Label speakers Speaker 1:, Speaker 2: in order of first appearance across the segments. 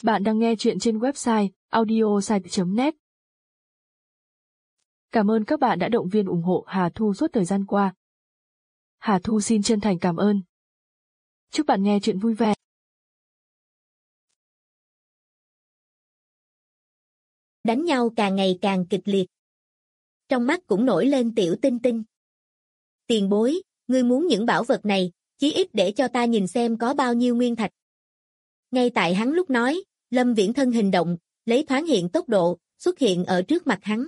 Speaker 1: Bạn đang nghe chuyện trên website audiosite.net. Cảm ơn các bạn đã động viên ủng hộ Hà Thu suốt thời gian qua. Hà Thu xin chân thành cảm ơn. Chúc bạn nghe chuyện vui vẻ.
Speaker 2: Đánh nhau càng ngày càng kịch liệt. Trong mắt cũng nổi lên tiểu tinh tinh. Tiền bối, ngươi muốn những bảo vật này, chí ít để cho ta nhìn xem có bao nhiêu nguyên thạch. Ngay tại hắn lúc nói, Lâm Viễn thân hình động, lấy thoáng hiện tốc độ, xuất hiện ở trước mặt hắn.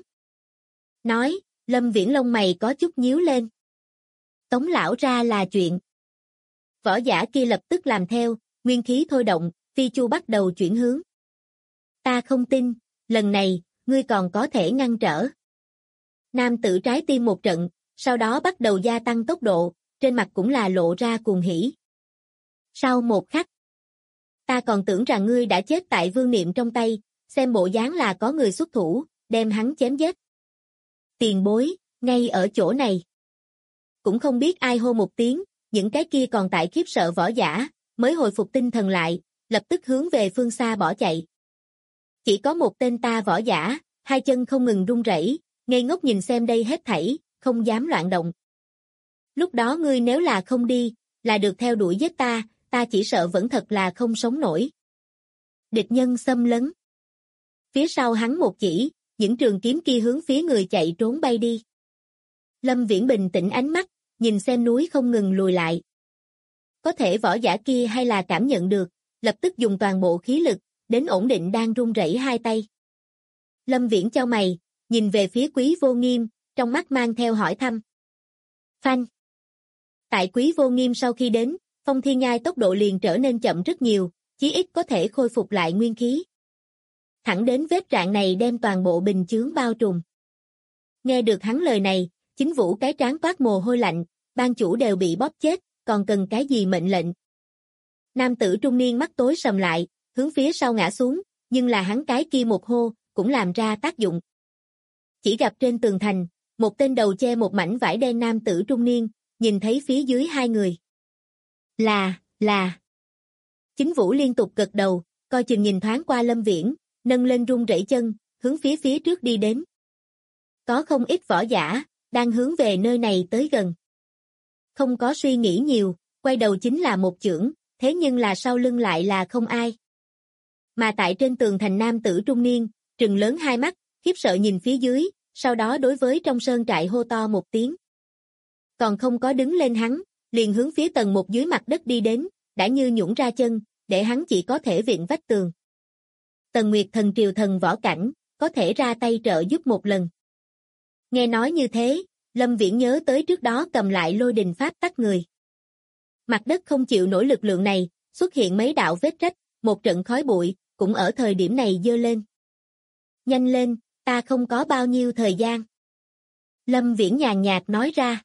Speaker 2: Nói, Lâm Viễn lông mày có chút nhíu lên. Tống lão ra là chuyện. Võ giả kia lập tức làm theo, nguyên khí thôi động, phi chu bắt đầu chuyển hướng. Ta không tin, lần này, ngươi còn có thể ngăn trở. Nam tử trái tim một trận, sau đó bắt đầu gia tăng tốc độ, trên mặt cũng là lộ ra cuồng hỉ. Sau một khắc, ta còn tưởng rằng ngươi đã chết tại vương niệm trong tay, xem bộ dáng là có người xuất thủ, đem hắn chém giết. Tiền bối, ngay ở chỗ này. Cũng không biết ai hô một tiếng, những cái kia còn tại khiếp sợ võ giả, mới hồi phục tinh thần lại, lập tức hướng về phương xa bỏ chạy. Chỉ có một tên ta võ giả, hai chân không ngừng run rẩy, ngây ngốc nhìn xem đây hết thảy, không dám loạn động. Lúc đó ngươi nếu là không đi, là được theo đuổi giết ta, ta chỉ sợ vẫn thật là không sống nổi. Địch nhân xâm lấn. Phía sau hắn một chỉ, những trường kiếm kia hướng phía người chạy trốn bay đi. Lâm Viễn bình tĩnh ánh mắt, nhìn xem núi không ngừng lùi lại. Có thể võ giả kia hay là cảm nhận được, lập tức dùng toàn bộ khí lực, đến ổn định đang run rẩy hai tay. Lâm Viễn chau mày, nhìn về phía Quý Vô Nghiêm, trong mắt mang theo hỏi thăm. Phanh. Tại Quý Vô Nghiêm sau khi đến, Phong Thiên Nhai tốc độ liền trở nên chậm rất nhiều, chí ít có thể khôi phục lại nguyên khí. Thẳng đến vết rạn này đem toàn bộ bình chướng bao trùm. Nghe được hắn lời này, Chính Vũ cái trán toát mồ hôi lạnh, ban chủ đều bị bóp chết, còn cần cái gì mệnh lệnh. Nam tử trung niên mắt tối sầm lại, hướng phía sau ngã xuống, nhưng là hắn cái kia một hô, cũng làm ra tác dụng. Chỉ gặp trên tường thành, một tên đầu che một mảnh vải đen nam tử trung niên, nhìn thấy phía dưới hai người. Là. Chính Vũ liên tục gật đầu, coi chừng nhìn thoáng qua Lâm Viễn, nâng lên run rẩy chân, hướng phía trước đi đến. Có không ít võ giả, đang hướng về nơi này tới gần. Không có suy nghĩ nhiều, quay đầu chính là một chưởng, thế nhưng là sau lưng lại là không ai. Mà tại trên tường thành nam tử trung niên, trừng lớn hai mắt, khiếp sợ nhìn phía dưới, sau đó đối với trong sơn trại hô to một tiếng. Còn không có đứng lên hắn, liền hướng phía tầng một dưới mặt đất đi đến, đã như nhũn ra chân, để hắn chỉ có thể viện vách tường. Tần Nguyệt thần triều thần võ cảnh, có thể ra tay trợ giúp một lần. Nghe nói như thế, Lâm Viễn nhớ tới trước đó cầm lại lôi đình pháp tắc người. Mặt đất không chịu nổi lực lượng này, xuất hiện mấy đạo vết rách, một trận khói bụi, cũng ở thời điểm này dơ lên. Nhanh lên, ta không có bao nhiêu thời gian. Lâm Viễn nhàn nhạt nói ra.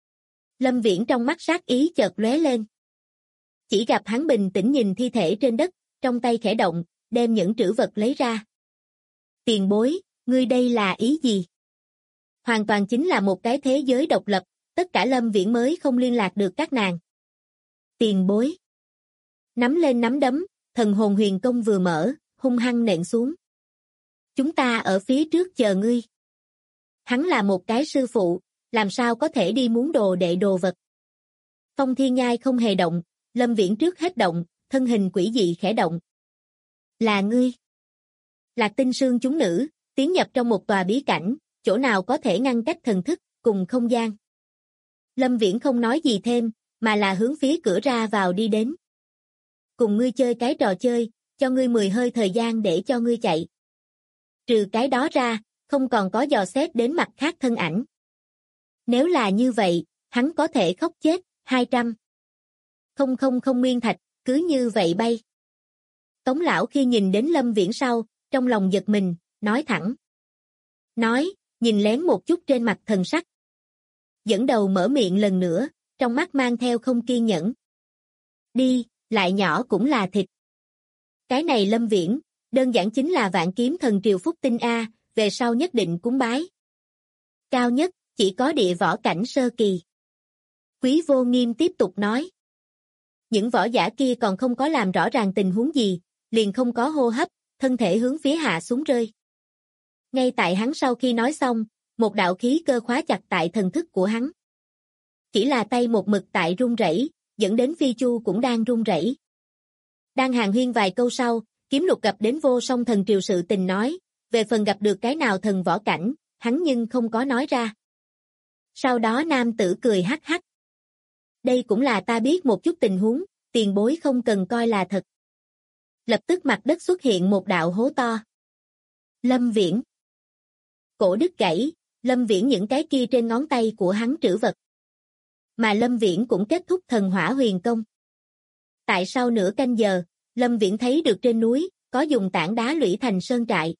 Speaker 2: Lâm Viễn trong mắt sát ý chợt lóe lên. Chỉ gặp hắn bình tĩnh nhìn thi thể trên đất, trong tay khẽ động, đem những trữ vật lấy ra. Tiền bối, ngươi đây là ý gì? Hoàn toàn chính là một cái thế giới độc lập, tất cả Lâm Viễn mới không liên lạc được các nàng. Tiền bối. Nắm lên nắm đấm, thần hồn huyền công vừa mở, hung hăng nện xuống. Chúng ta ở phía trước chờ ngươi. Hắn là một cái sư phụ, làm sao có thể đi muốn đồ đệ đồ vật. Phong Thiên Nhai không hề động, Lâm Viễn trước hết động, thân hình quỷ dị khẽ động. Là ngươi. Lạc Tinh Sương chúng nữ, tiến nhập trong một tòa bí cảnh, chỗ nào có thể ngăn cách thần thức, cùng không gian. Lâm Viễn không nói gì thêm, mà là hướng phía cửa ra vào đi đến. Cùng ngươi chơi cái trò chơi, cho ngươi 10 hơi thời gian để cho ngươi chạy. Trừ cái đó ra, không còn có dò xét đến mặt khác thân ảnh. Nếu là như vậy, hắn có thể khóc chết, 200. Không nguyên thạch, cứ như vậy bay. Tống lão khi nhìn đến Lâm Viễn sau, trong lòng giật mình, nói thẳng. Nói, nhìn lén một chút trên mặt thần sắc. Dẫn đầu mở miệng lần nữa, trong mắt mang theo không kiên nhẫn. Đi, lại nhỏ cũng là thịt. Cái này Lâm Viễn, đơn giản chính là vạn kiếm thần triều phúc tinh A, về sau nhất định cúng bái. Cao nhất, chỉ có địa võ cảnh sơ kỳ. Quý Vô Nghiêm tiếp tục nói. Những võ giả kia còn không có làm rõ ràng tình huống gì, liền không có hô hấp, thân thể hướng phía hạ xuống rơi. Ngay tại hắn sau khi nói xong, một đạo khí cơ khóa chặt tại thần thức của hắn. Chỉ là tay một mực tại run rẩy, dẫn đến Phi Chu cũng đang run rẩy. Đang hàn huyên vài câu sau, Kiếm Lục gặp đến Vô Song Thần Triều sự tình nói, về phần gặp được cái nào thần võ cảnh, hắn nhưng không có nói ra. Sau đó nam tử cười hắc hắc. Đây cũng là ta biết một chút tình huống, tiền bối không cần coi là thật. Lập tức mặt đất xuất hiện một đạo hố to. Lâm Viễn. Cổ đứt gãy, Lâm Viễn những cái kia trên ngón tay của hắn trữ vật. Mà Lâm Viễn cũng kết thúc thần hỏa huyền công. Tại sau nửa canh giờ, Lâm Viễn thấy được trên núi, có dùng tảng đá lũy thành sơn trại.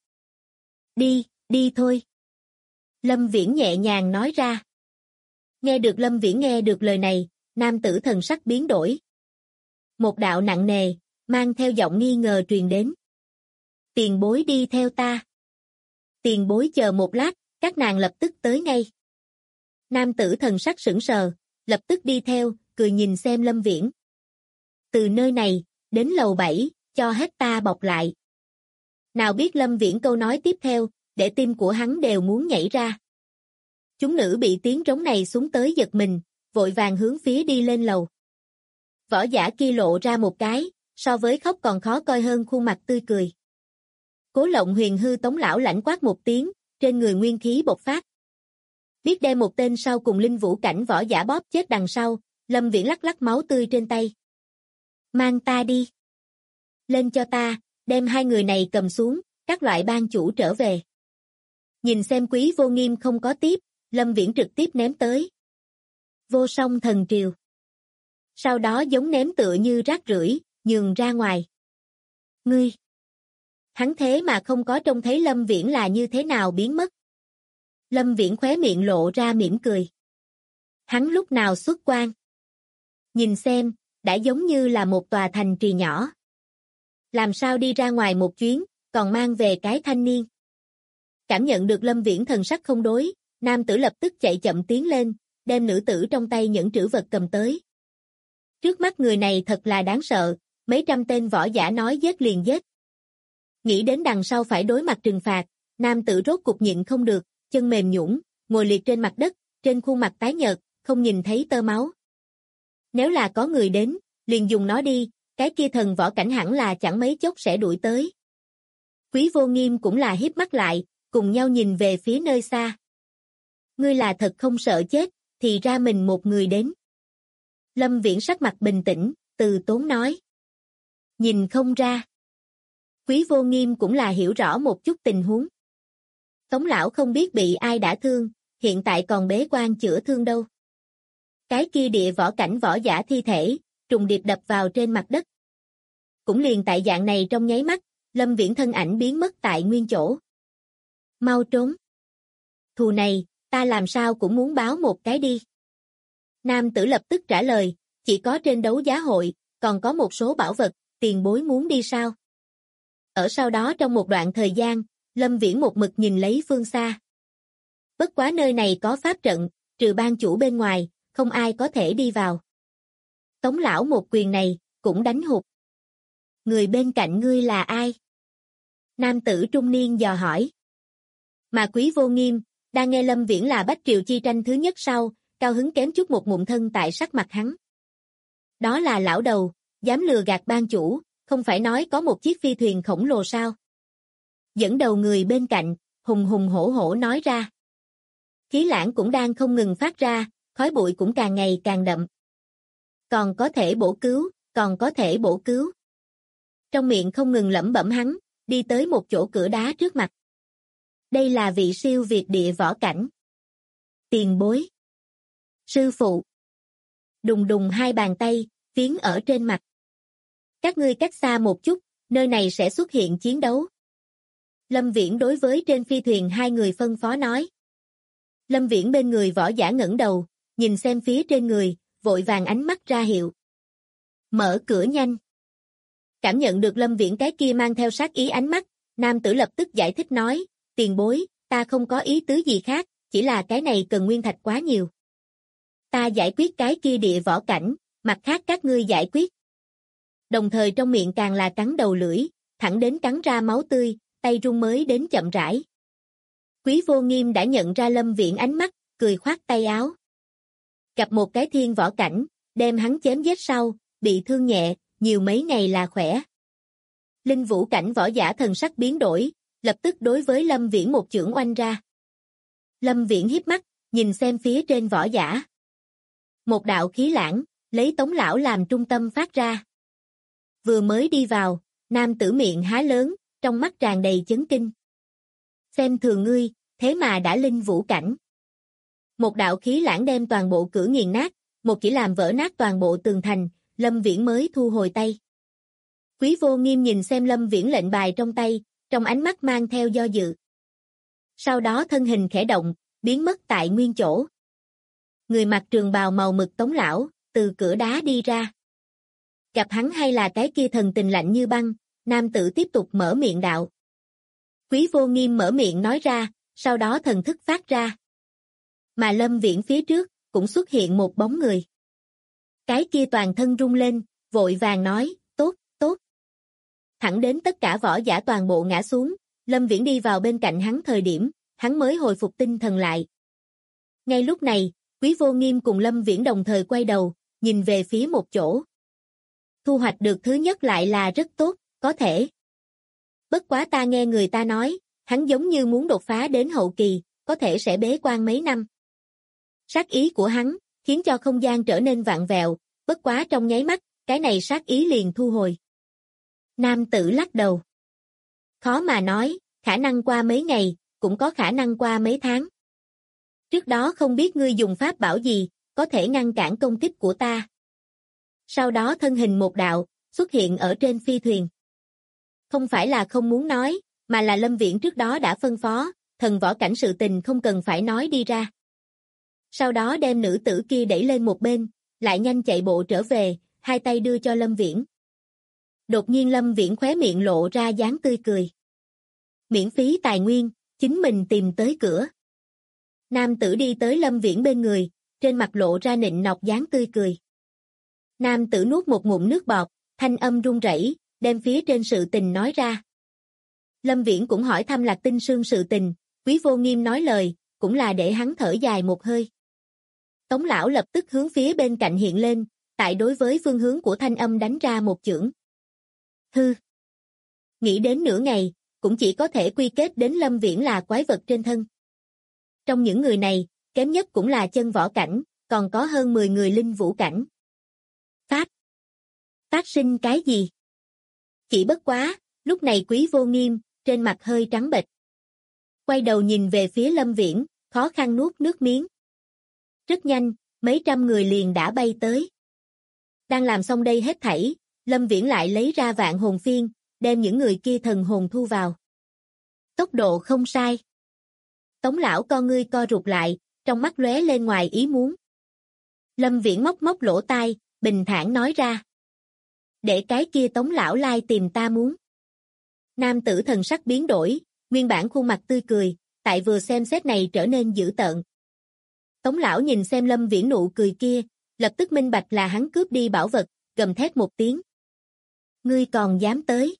Speaker 2: Đi thôi. Lâm Viễn nhẹ nhàng nói ra. Nghe được Lâm Viễn nghe được lời này, nam tử thần sắc biến đổi. Một đạo nặng nề, mang theo giọng nghi ngờ truyền đến. Tiền bối đi theo ta. Tiền bối chờ một lát, các nàng lập tức tới ngay. Nam tử thần sắc sững sờ, lập tức đi theo, cười nhìn xem Lâm Viễn. Từ nơi này, đến lầu 7, cho hết ta bọc lại. Nào biết Lâm Viễn câu nói tiếp theo, để tim của hắn đều muốn nhảy ra. Chúng nữ bị tiếng trống này xuống tới giật mình, vội vàng hướng phía đi lên lầu. Võ giả kia lộ ra một cái, so với khóc còn khó coi hơn khuôn mặt tươi cười. Cố Lộng Huyền hư Tống lão lãnh quát một tiếng, trên người nguyên khí bộc phát. Biết đem một tên sau cùng linh vũ cảnh võ giả bóp chết đằng sau, Lâm Viễn lắc lắc máu tươi trên tay. Mang ta đi. Lên cho ta, đem hai người này cầm xuống, các loại ban chủ trở về. Nhìn xem Quý Vô Nghiêm không có tiếp, Lâm Viễn trực tiếp ném tới. Vô Song Thần Triều. Sau đó giống ném tựa như rác rưởi, nhường ra ngoài. Ngươi! Hắn thế mà không có trông thấy Lâm Viễn là như thế nào biến mất. Lâm Viễn khóe miệng lộ ra mỉm cười. Hắn lúc nào xuất quan? Nhìn xem, đã giống như là một tòa thành trì nhỏ. Làm sao đi ra ngoài một chuyến, còn mang về cái thanh niên? Cảm nhận được Lâm Viễn thần sắc không đối, nam tử lập tức chạy chậm tiến lên, đem nữ tử trong tay những trữ vật cầm tới. Trước mắt người này thật là đáng sợ, mấy trăm tên võ giả nói giết liền giết. Nghĩ đến đằng sau phải đối mặt trừng phạt, nam tử rốt cục nhịn không được, chân mềm nhũn, ngồi liệt trên mặt đất, trên khuôn mặt tái nhợt, không nhìn thấy tơ máu. Nếu là có người đến, liền dùng nó đi, cái kia thần võ cảnh hẳn là chẳng mấy chốc sẽ đuổi tới. Quý Vô Nghiêm cũng là híp mắt lại, cùng nhau nhìn về phía nơi xa. Ngươi là thật không sợ chết, thì ra mình một người đến. Lâm Viễn sắc mặt bình tĩnh, từ tốn nói. Nhìn không ra. Quý Vô Nghiêm cũng là hiểu rõ một chút tình huống. Tống lão không biết bị ai đã thương, hiện tại còn bế quan chữa thương đâu. Cái kia địa võ cảnh võ giả thi thể, trùng điệp đập vào trên mặt đất. Cũng liền tại dạng này trong nháy mắt, Lâm Viễn thân ảnh biến mất tại nguyên chỗ. Mau trốn. Thù này, ta làm sao cũng muốn báo một cái đi. Nam tử lập tức trả lời, chỉ có trên đấu giá hội, còn có một số bảo vật, tiền bối muốn đi sao? Ở sau đó trong một đoạn thời gian, Lâm Viễn một mực nhìn lấy phương xa. Bất quá nơi này có pháp trận, trừ ban chủ bên ngoài, không ai có thể đi vào. Tống lão một quyền này, cũng đánh hụt. Người bên cạnh ngươi là ai? Nam tử trung niên dò hỏi. Mà Quý Vô Nghiêm, đang nghe Lâm Viễn là Bách Triều chi tranh thứ nhất sau, cao hứng kém chút một mụn thân tại sắc mặt hắn. Đó là lão đầu, dám lừa gạt ban chủ, không phải nói có một chiếc phi thuyền khổng lồ sao? Dẫn đầu người bên cạnh, hùng hùng hổ hổ nói ra. Khí lãng cũng đang không ngừng phát ra, khói bụi cũng càng ngày càng đậm. Còn có thể bổ cứu, còn có thể bổ cứu. Trong miệng không ngừng lẩm bẩm hắn, đi tới một chỗ cửa đá trước mặt. Đây là vị siêu việt địa võ cảnh. Tiền bối. Sư phụ. Đùng đùng hai bàn tay, phiến ở trên mặt. Các ngươi cách xa một chút, nơi này sẽ xuất hiện chiến đấu. Lâm Viễn đối với trên phi thuyền hai người phân phó nói. Lâm Viễn bên người võ giả ngẩng đầu, nhìn xem phía trên người, vội vàng ánh mắt ra hiệu. Mở cửa nhanh. Cảm nhận được Lâm Viễn cái kia mang theo sát ý ánh mắt, nam tử lập tức giải thích nói, tiền bối, ta không có ý tứ gì khác, chỉ là cái này cần nguyên thạch quá nhiều. Ta giải quyết cái kia địa võ cảnh, mặt khác các ngươi giải quyết. Đồng thời trong miệng càng là cắn đầu lưỡi, thẳng đến cắn ra máu tươi, tay run mới đến chậm rãi. Quý Vô Nghiêm đã nhận ra Lâm Viễn ánh mắt, cười khoát tay áo. Gặp một cái thiên võ cảnh, đem hắn chém giết sau, bị thương nhẹ, nhiều mấy ngày là khỏe. Linh vũ cảnh võ giả thần sắc biến đổi, lập tức đối với Lâm Viễn một chưởng oanh ra. Lâm Viễn híp mắt, nhìn xem phía trên võ giả. Một đạo khí lãng, lấy Tống lão làm trung tâm phát ra. Vừa mới đi vào, nam tử miệng há lớn, trong mắt tràn đầy chấn kinh. Xem thường ngươi, thế mà đã linh vũ cảnh. Một đạo khí lãng đem toàn bộ cửa nghiền nát, một chỉ làm vỡ nát toàn bộ tường thành, Lâm Viễn mới thu hồi tay. Quý Vô Nghiêm nhìn xem Lâm Viễn lệnh bài trong tay, trong ánh mắt mang theo do dự. Sau đó thân hình khẽ động, biến mất tại nguyên chỗ. Người mặc trường bào màu mực Tống lão, từ cửa đá đi ra. Gặp hắn hay là cái kia thần tình lạnh như băng, nam tử tiếp tục mở miệng đạo. Quý Vô Nghiêm mở miệng nói ra, sau đó thần thức phát ra. Mà Lâm Viễn phía trước, cũng xuất hiện một bóng người. Cái kia toàn thân rung lên, vội vàng nói, tốt, tốt. Thẳng đến tất cả võ giả toàn bộ ngã xuống, Lâm Viễn đi vào bên cạnh hắn thời điểm, hắn mới hồi phục tinh thần lại. Ngay lúc này, Quý Vô Nghiêm cùng Lâm Viễn đồng thời quay đầu, nhìn về phía một chỗ. Thu hoạch được thứ nhất lại là rất tốt, có thể. Bất quá ta nghe người ta nói, hắn giống như muốn đột phá đến hậu kỳ, có thể sẽ bế quan mấy năm. Sát ý của hắn, khiến cho không gian trở nên vặn vẹo, bất quá trong nháy mắt, cái này sát ý liền thu hồi. Nam tử lắc đầu. Khó mà nói, khả năng qua mấy ngày, cũng có khả năng qua mấy tháng. Trước đó không biết ngươi dùng pháp bảo gì, có thể ngăn cản công kích của ta. Sau đó thân hình một đạo, xuất hiện ở trên phi thuyền. Không phải là không muốn nói, mà là Lâm Viễn trước đó đã phân phó, thần võ cảnh sự tình không cần phải nói đi ra. Sau đó đem nữ tử kia đẩy lên một bên, lại nhanh chạy bộ trở về, hai tay đưa cho Lâm Viễn. Đột nhiên Lâm Viễn khóe miệng lộ ra dáng tươi cười. Miễn phí tài nguyên, chính mình tìm tới cửa. Nam tử đi tới Lâm Viễn bên người, trên mặt lộ ra nịnh nọt dáng tươi cười. Nam tử nuốt một ngụm nước bọt, thanh âm run rẩy, đem phía trên sự tình nói ra. Lâm Viễn cũng hỏi thăm Lạc Tinh Sương sự tình, Quý Vô Nghiêm nói lời, cũng là để hắn thở dài một hơi. Tống lão lập tức hướng phía bên cạnh hiện lên, tại đối với phương hướng của thanh âm đánh ra một chưởng. Hư. Nghĩ đến nửa ngày, cũng chỉ có thể quy kết đến Lâm Viễn là quái vật trên thân. Trong những người này, kém nhất cũng là chân võ cảnh, còn có hơn 10 người linh vũ cảnh. Phát sinh cái gì? Chỉ bất quá, lúc này Quý Vô Nghiêm, trên mặt hơi trắng bệch. Quay đầu nhìn về phía Lâm Viễn, khó khăn nuốt nước miếng. Rất nhanh, mấy trăm người liền đã bay tới. Đang làm xong đây hết thảy, Lâm Viễn lại lấy ra vạn hồn phiên, đem những người kia thần hồn thu vào. Tốc độ không sai. Tống lão con ngươi co rụt lại, trong mắt lóe lên ngoài ý muốn. Lâm Viễn móc móc lỗ tai, bình thản nói ra. Để cái kia Tống lão lai tìm ta muốn. Nam tử thần sắc biến đổi, nguyên bản khuôn mặt tươi cười, tại vừa xem xét này trở nên dữ tợn. Tống lão nhìn xem Lâm Viễn nụ cười kia, lập tức minh bạch là hắn cướp đi bảo vật, gầm thét một tiếng. Ngươi còn dám tới.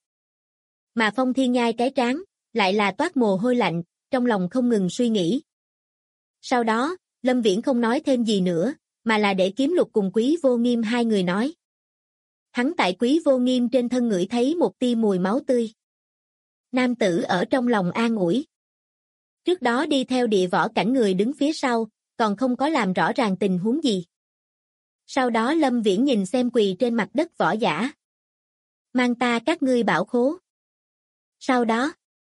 Speaker 2: Mà Phong Thiên Nhai cái trán, lại là toát mồ hôi lạnh, trong lòng không ngừng suy nghĩ. Sau đó, Lâm Viễn không nói thêm gì nữa, mà là để Kiếm Lục cùng Quý Vô Nghiêm hai người nói. Hắn tại Quý Vô Nghiêm trên thân ngửi thấy một tia mùi máu tươi. Nam tử ở trong lòng an ủi. Trước đó đi theo địa võ cảnh người đứng phía sau, còn không có làm rõ ràng tình huống gì. Sau đó Lâm Viễn nhìn xem quỳ trên mặt đất võ giả. Mang ta các ngươi bảo khố. Sau đó,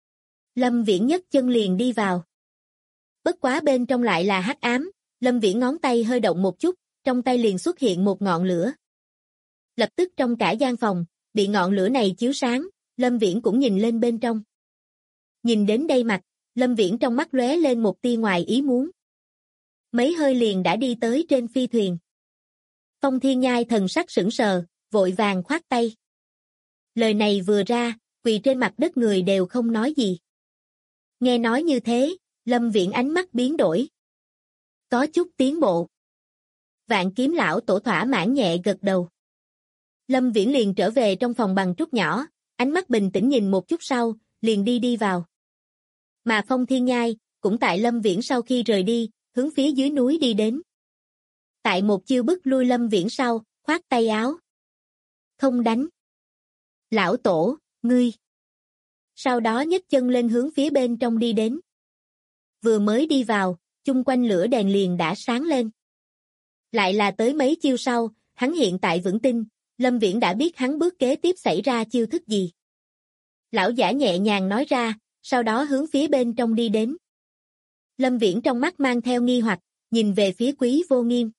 Speaker 2: Lâm Viễn nhấc chân liền đi vào. Bất quá bên trong lại là hắc ám, Lâm Viễn ngón tay hơi động một chút, trong tay liền xuất hiện một ngọn lửa. Lập tức trong cả gian phòng, bị ngọn lửa này chiếu sáng, Lâm Viễn cũng nhìn lên bên trong. Nhìn đến đây mặt, Lâm Viễn trong mắt lóe lên một tia ngoài ý muốn. Mấy hơi liền đã đi tới trên phi thuyền. Phong Thiên Nhai thần sắc sững sờ, vội vàng khoát tay. Lời này vừa ra, quỳ trên mặt đất người đều không nói gì. Nghe nói như thế, Lâm Viễn ánh mắt biến đổi. Có chút tiến bộ. Vạn Kiếm lão tổ thỏa mãn nhẹ gật đầu. Lâm Viễn liền trở về trong phòng bằng trúc nhỏ, ánh mắt bình tĩnh nhìn một chút sau, liền đi vào. Mà Phong Thiên Nhai, cũng tại Lâm Viễn sau khi rời đi, hướng phía dưới núi đi đến. Tại một chiêu bức lui Lâm Viễn sau, khoát tay áo. Không đánh. Lão tổ, ngươi. Sau đó nhấc chân lên hướng phía bên trong đi đến. Vừa mới đi vào, chung quanh lửa đèn liền đã sáng lên. Lại là tới mấy chiêu sau, hắn hiện tại vững tin, Lâm Viễn đã biết hắn bước kế tiếp xảy ra chiêu thức gì. Lão giả nhẹ nhàng nói ra, sau đó hướng phía bên trong đi đến. Lâm Viễn trong mắt mang theo nghi hoặc, nhìn về phía Quý Vô Nghiêm.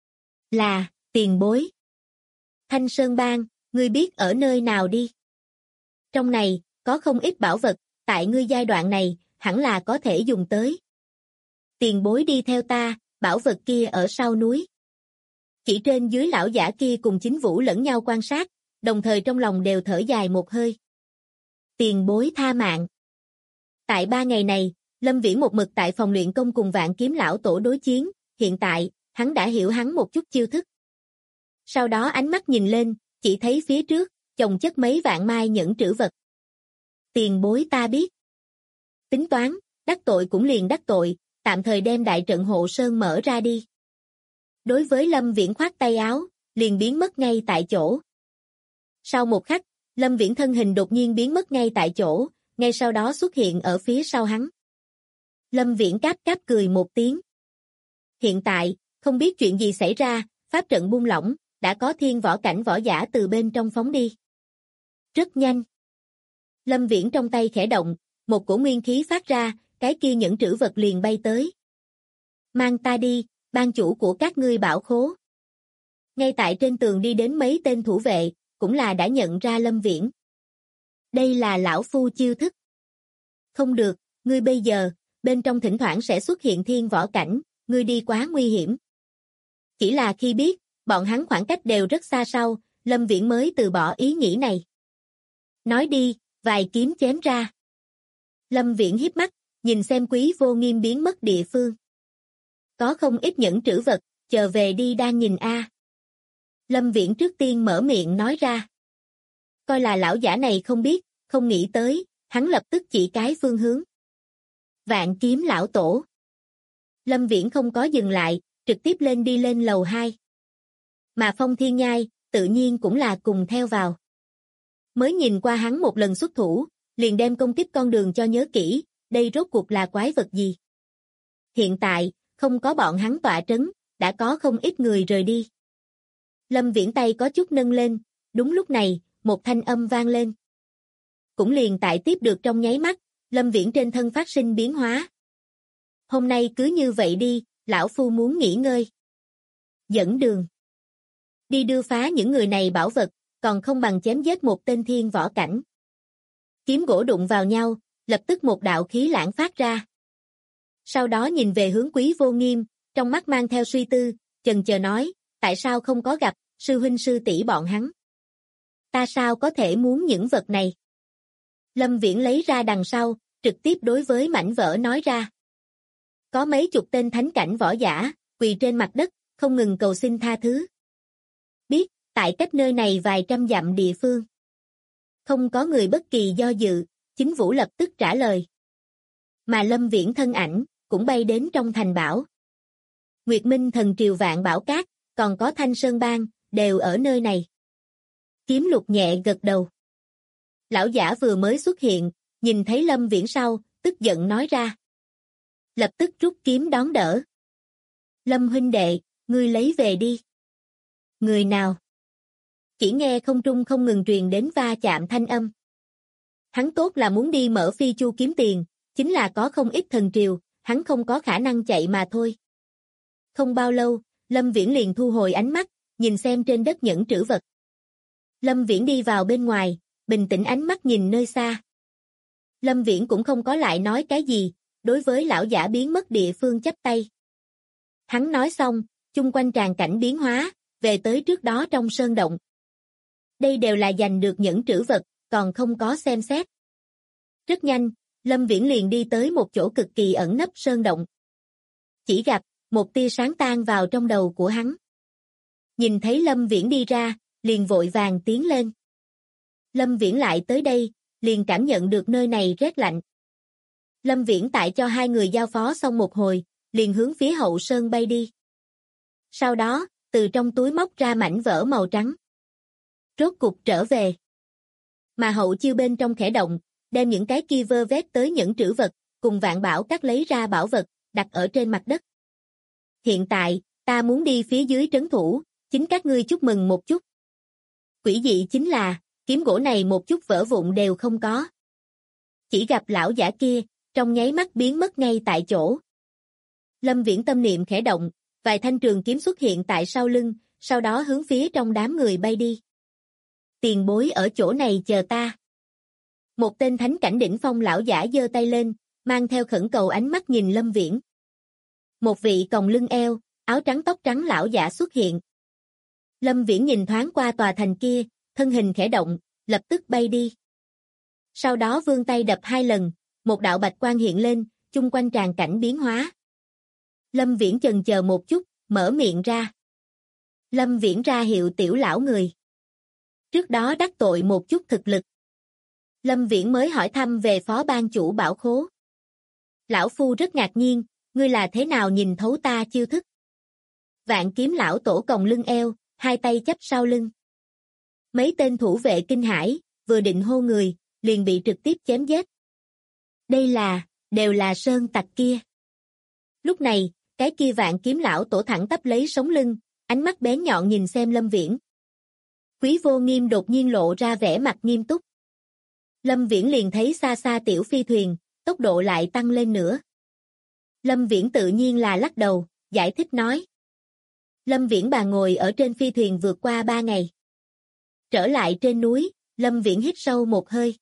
Speaker 2: Là, tiền bối. Thanh Sơn Bang, ngươi biết ở nơi nào đi? Trong này, có không ít bảo vật, tại ngươi giai đoạn này, hẳn là có thể dùng tới. Tiền bối đi theo ta, bảo vật kia ở sau núi. Chỉ trên dưới lão giả kia cùng Chính Vũ lẫn nhau quan sát, đồng thời trong lòng đều thở dài một hơi. Tiền bối tha mạng. Tại 3 ngày này, Lâm Viễn một mực tại phòng luyện công cùng Vạn Kiếm lão tổ đối chiến, hiện tại, hắn đã hiểu hắn một chút chiêu thức. Sau đó ánh mắt nhìn lên, chỉ thấy phía trước, chồng chất mấy vạn mai nhẫn trữ vật. Tiền bối ta biết. Tính toán, đắc tội cũng liền đắc tội, tạm thời đem đại trận hộ sơn mở ra đi. Đối với Lâm Viễn khoát tay áo, liền biến mất ngay tại chỗ. Sau một khắc, Lâm Viễn thân hình đột nhiên biến mất ngay tại chỗ, ngay sau đó xuất hiện ở phía sau hắn. Lâm Viễn cáp cáp cười một tiếng. Hiện tại, không biết chuyện gì xảy ra, pháp trận buông lỏng, đã có thiên võ cảnh võ giả từ bên trong phóng đi. Rất nhanh. Lâm Viễn trong tay khẽ động, một cổ nguyên khí phát ra, cái kia nhẫn trữ vật liền bay tới. Mang ta đi, ban chủ của các ngươi bảo khố. Ngay tại trên tường đi đến mấy tên thủ vệ, cũng là đã nhận ra Lâm Viễn. Đây là lão phu chiêu thức. Không được, ngươi bây giờ, bên trong thỉnh thoảng sẽ xuất hiện thiên võ cảnh, ngươi đi quá nguy hiểm. Chỉ là khi biết, bọn hắn khoảng cách đều rất xa sau, Lâm Viễn mới từ bỏ ý nghĩ này. Nói đi, vài kiếm chém ra. Lâm Viễn híp mắt, nhìn xem Quý Vô Nghiêm biến mất địa phương. Có không ít nhẫn trữ vật, chờ về đi đang nhìn a. Lâm Viễn trước tiên mở miệng nói ra. Coi là lão giả này không biết, không nghĩ tới, hắn lập tức chỉ cái phương hướng. Vạn Kiếm lão tổ. Lâm Viễn không có dừng lại, trực tiếp đi lên lầu 2. Mà Phong Thiên Nhai, tự nhiên cũng là cùng theo vào. Mới nhìn qua hắn một lần xuất thủ, liền đem công kích con đường cho nhớ kỹ, đây rốt cuộc là quái vật gì. Hiện tại, không có bọn hắn tọa trấn, đã có không ít người rời đi. Lâm Viễn tay có chút nâng lên, đúng lúc này, một thanh âm vang lên. Cũng liền tại tiếp được trong nháy mắt, Lâm Viễn trên thân phát sinh biến hóa. Hôm nay cứ như vậy đi, lão phu muốn nghỉ ngơi. Dẫn đường. Đi đưa phá những người này bảo vật, còn không bằng chém giết một tên thiên võ cảnh. Kiếm gỗ đụng vào nhau, lập tức một đạo khí lãng phát ra. Sau đó nhìn về hướng Quý Vô Nghiêm, trong mắt mang theo suy tư, chần chờ nói, tại sao không có gặp, sư huynh sư tỷ bọn hắn. Ta sao có thể muốn những vật này. Lâm Viễn lấy ra đằng sau, trực tiếp đối với mảnh vỡ nói ra. Có mấy chục tên thánh cảnh võ giả, quỳ trên mặt đất, không ngừng cầu xin tha thứ. Biết, tại cách nơi này vài trăm dặm địa phương. Không có người bất kỳ do dự, Chính Vũ lập tức trả lời. Mà Lâm Viễn thân ảnh, cũng bay đến trong thành bảo. Nguyệt Minh thần triều Vạn Bảo Cát, còn có Thanh Sơn Bang, đều ở nơi này. Kiếm Lục nhẹ gật đầu. Lão giả vừa mới xuất hiện, nhìn thấy Lâm Viễn sau, tức giận nói ra. Lập tức rút kiếm đón đỡ. Lâm huynh đệ, ngươi lấy về đi. Người nào? Chỉ nghe không trung không ngừng truyền đến va chạm thanh âm. Hắn tốt là muốn đi mở phi chu kiếm tiền, chính là có không ít thần triều, hắn không có khả năng chạy mà thôi. Không bao lâu, Lâm Viễn liền thu hồi ánh mắt, nhìn xem trên đất nhẫn trữ vật. Lâm Viễn đi vào bên ngoài, bình tĩnh ánh mắt nhìn nơi xa. Lâm Viễn cũng không có lại nói cái gì, đối với lão giả biến mất địa phương chắp tay. Hắn nói xong, chung quanh tràn cảnh biến hóa, về tới trước đó trong sơn động. Đây đều là giành được nhẫn trữ vật, còn không có xem xét. Rất nhanh, Lâm Viễn liền đi tới một chỗ cực kỳ ẩn nấp sơn động. Chỉ gặp, một tia sáng tan vào trong đầu của hắn. Nhìn thấy Lâm Viễn đi ra, liền vội vàng tiến lên. Lâm Viễn lại tới đây, liền cảm nhận được nơi này rét lạnh. Lâm Viễn tại cho hai người giao phó xong một hồi, liền hướng phía hậu sơn bay đi. Sau đó, từ trong túi móc ra mảnh vỡ màu trắng. Rốt cục trở về. Mà hậu chiêu bên trong khẽ động, đem những cái kia vơ vét tới những trữ vật, cùng Vạn Bảo Các lấy ra bảo vật, đặt ở trên mặt đất. Hiện tại, ta muốn đi phía dưới trấn thủ, chính các ngươi chúc mừng một chút. Quỷ dị chính là, kiếm gỗ này một chút vỡ vụn đều không có. Chỉ gặp lão giả kia, trong nháy mắt biến mất ngay tại chỗ. Lâm Viễn tâm niệm khẽ động, vài thanh trường kiếm xuất hiện tại sau lưng, sau đó hướng phía trong đám người bay đi. Tiền bối ở chỗ này chờ ta. Một tên thánh cảnh đỉnh phong lão giả giơ tay lên, mang theo khẩn cầu ánh mắt nhìn Lâm Viễn. Một vị còng lưng eo, áo trắng tóc trắng lão giả xuất hiện. Lâm Viễn nhìn thoáng qua tòa thành kia, thân hình khẽ động, lập tức bay đi. Sau đó vươn tay đập hai lần, một đạo bạch quang hiện lên, chung quanh tràn cảnh biến hóa. Lâm Viễn chần chờ một chút, mở miệng ra. Lâm Viễn ra hiệu tiểu lão người. Trước đó đắc tội một chút thực lực. Lâm Viễn mới hỏi thăm về phó ban chủ bảo khố. Lão phu rất ngạc nhiên, ngươi là thế nào nhìn thấu ta chiêu thức? Vạn kiếm lão tổ còng lưng eo, hai tay chắp sau lưng. Mấy tên thủ vệ kinh hãi, vừa định hô người, liền bị trực tiếp chém giết. Đây đều là sơn tặc kia. Lúc này, cái kia vạn kiếm lão tổ thẳng tắp lấy sống lưng, ánh mắt bén nhọn nhìn xem Lâm Viễn. Quý Vô Nghiêm đột nhiên lộ ra vẻ mặt nghiêm túc. Lâm Viễn liền thấy xa xa tiểu phi thuyền, tốc độ lại tăng lên nữa. Lâm Viễn tự nhiên là lắc đầu, giải thích nói. Lâm Viễn bà ngồi ở trên phi thuyền vượt qua 3 ngày. Trở lại trên núi, Lâm Viễn hít sâu một hơi.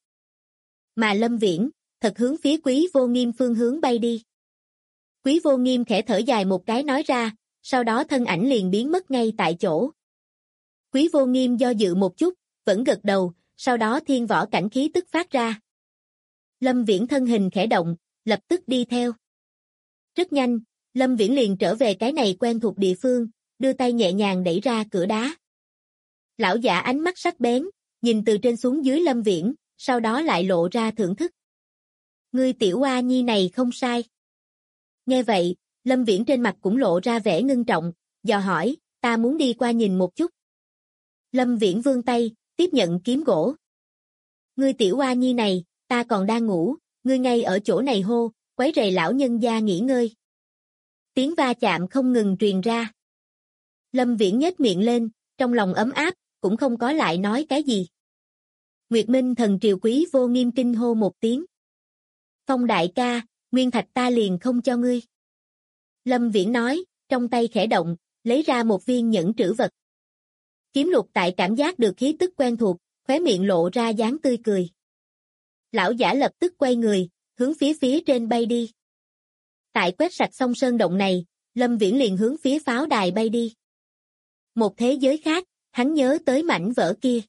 Speaker 2: Mà Lâm Viễn, thật hướng phía Quý Vô Nghiêm phương hướng bay đi. Quý Vô Nghiêm khẽ thở dài một cái nói ra, sau đó thân ảnh liền biến mất ngay tại chỗ. Quý Vô Nghiêm do dự một chút, vẫn gật đầu, sau đó thiên võ cảnh khí tức phát ra. Lâm Viễn thân hình khẽ động, lập tức đi theo. Rất nhanh, Lâm Viễn liền trở về cái này quen thuộc địa phương, đưa tay nhẹ nhàng đẩy ra cửa đá. Lão giả ánh mắt sắc bén, nhìn từ trên xuống dưới Lâm Viễn, sau đó lại lộ ra thưởng thức. Ngươi tiểu oa nhi này không sai. Nghe vậy, Lâm Viễn trên mặt cũng lộ ra vẻ ngưng trọng, dò hỏi, ta muốn đi qua nhìn một chút. Lâm Viễn vươn tay, tiếp nhận kiếm gỗ. Ngươi tiểu oa nhi này, ta còn đang ngủ, ngươi ngay ở chỗ này hô, quấy rầy lão nhân gia nghỉ ngơi. Tiếng va chạm không ngừng truyền ra. Lâm Viễn nhếch miệng lên, trong lòng ấm áp, cũng không có lại nói cái gì. Nguyệt Minh thần triều Quý Vô Nghiêm kinh hô một tiếng. Phong đại ca, nguyên thạch ta liền không cho ngươi. Lâm Viễn nói, trong tay khẽ động, lấy ra một viên nhẫn trữ vật. Kiếm Lục tại cảm giác được khí tức quen thuộc, khóe miệng lộ ra dáng tươi cười. Lão giả lập tức quay người, hướng phía trên bay đi. Tại quét sạch xong sơn động này, Lâm Viễn liền hướng phía pháo đài bay đi. Một thế giới khác, hắn nhớ tới mảnh vỡ kia.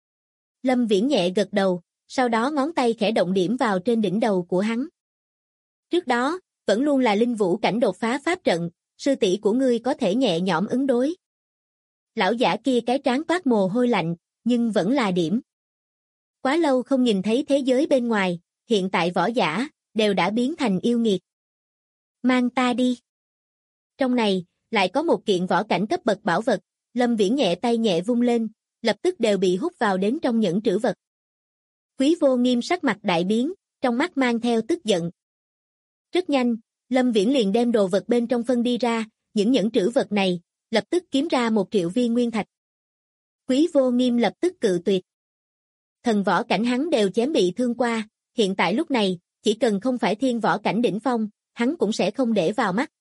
Speaker 2: Lâm Viễn nhẹ gật đầu, sau đó ngón tay khẽ động điểm vào trên đỉnh đầu của hắn. Trước đó, vẫn luôn là linh vũ cảnh đột phá pháp trận, sư tỷ của ngươi có thể nhẹ nhõm ứng đối. Lão giả kia cái trán toát mồ hôi lạnh, nhưng vẫn là điểm. Quá lâu không nhìn thấy thế giới bên ngoài, hiện tại võ giả, đều đã biến thành yêu nghiệt. Mang ta đi. Trong này, lại có một kiện võ cảnh cấp bậc bảo vật, Lâm Viễn nhẹ tay nhẹ vung lên, lập tức đều bị hút vào đến trong nhẫn trữ vật. Quý Vô Nghiêm sắc mặt đại biến, trong mắt mang theo tức giận. Rất nhanh, Lâm Viễn liền đem đồ vật bên trong phân đi ra, những nhẫn trữ vật này, lập tức kiếm ra 1 triệu viên nguyên thạch. Quý Vô Nghiêm lập tức cự tuyệt. Thần võ cảnh hắn đều chém bị thương qua, hiện tại lúc này, chỉ cần không phải thiên võ cảnh đỉnh phong, hắn cũng sẽ không để vào mắt.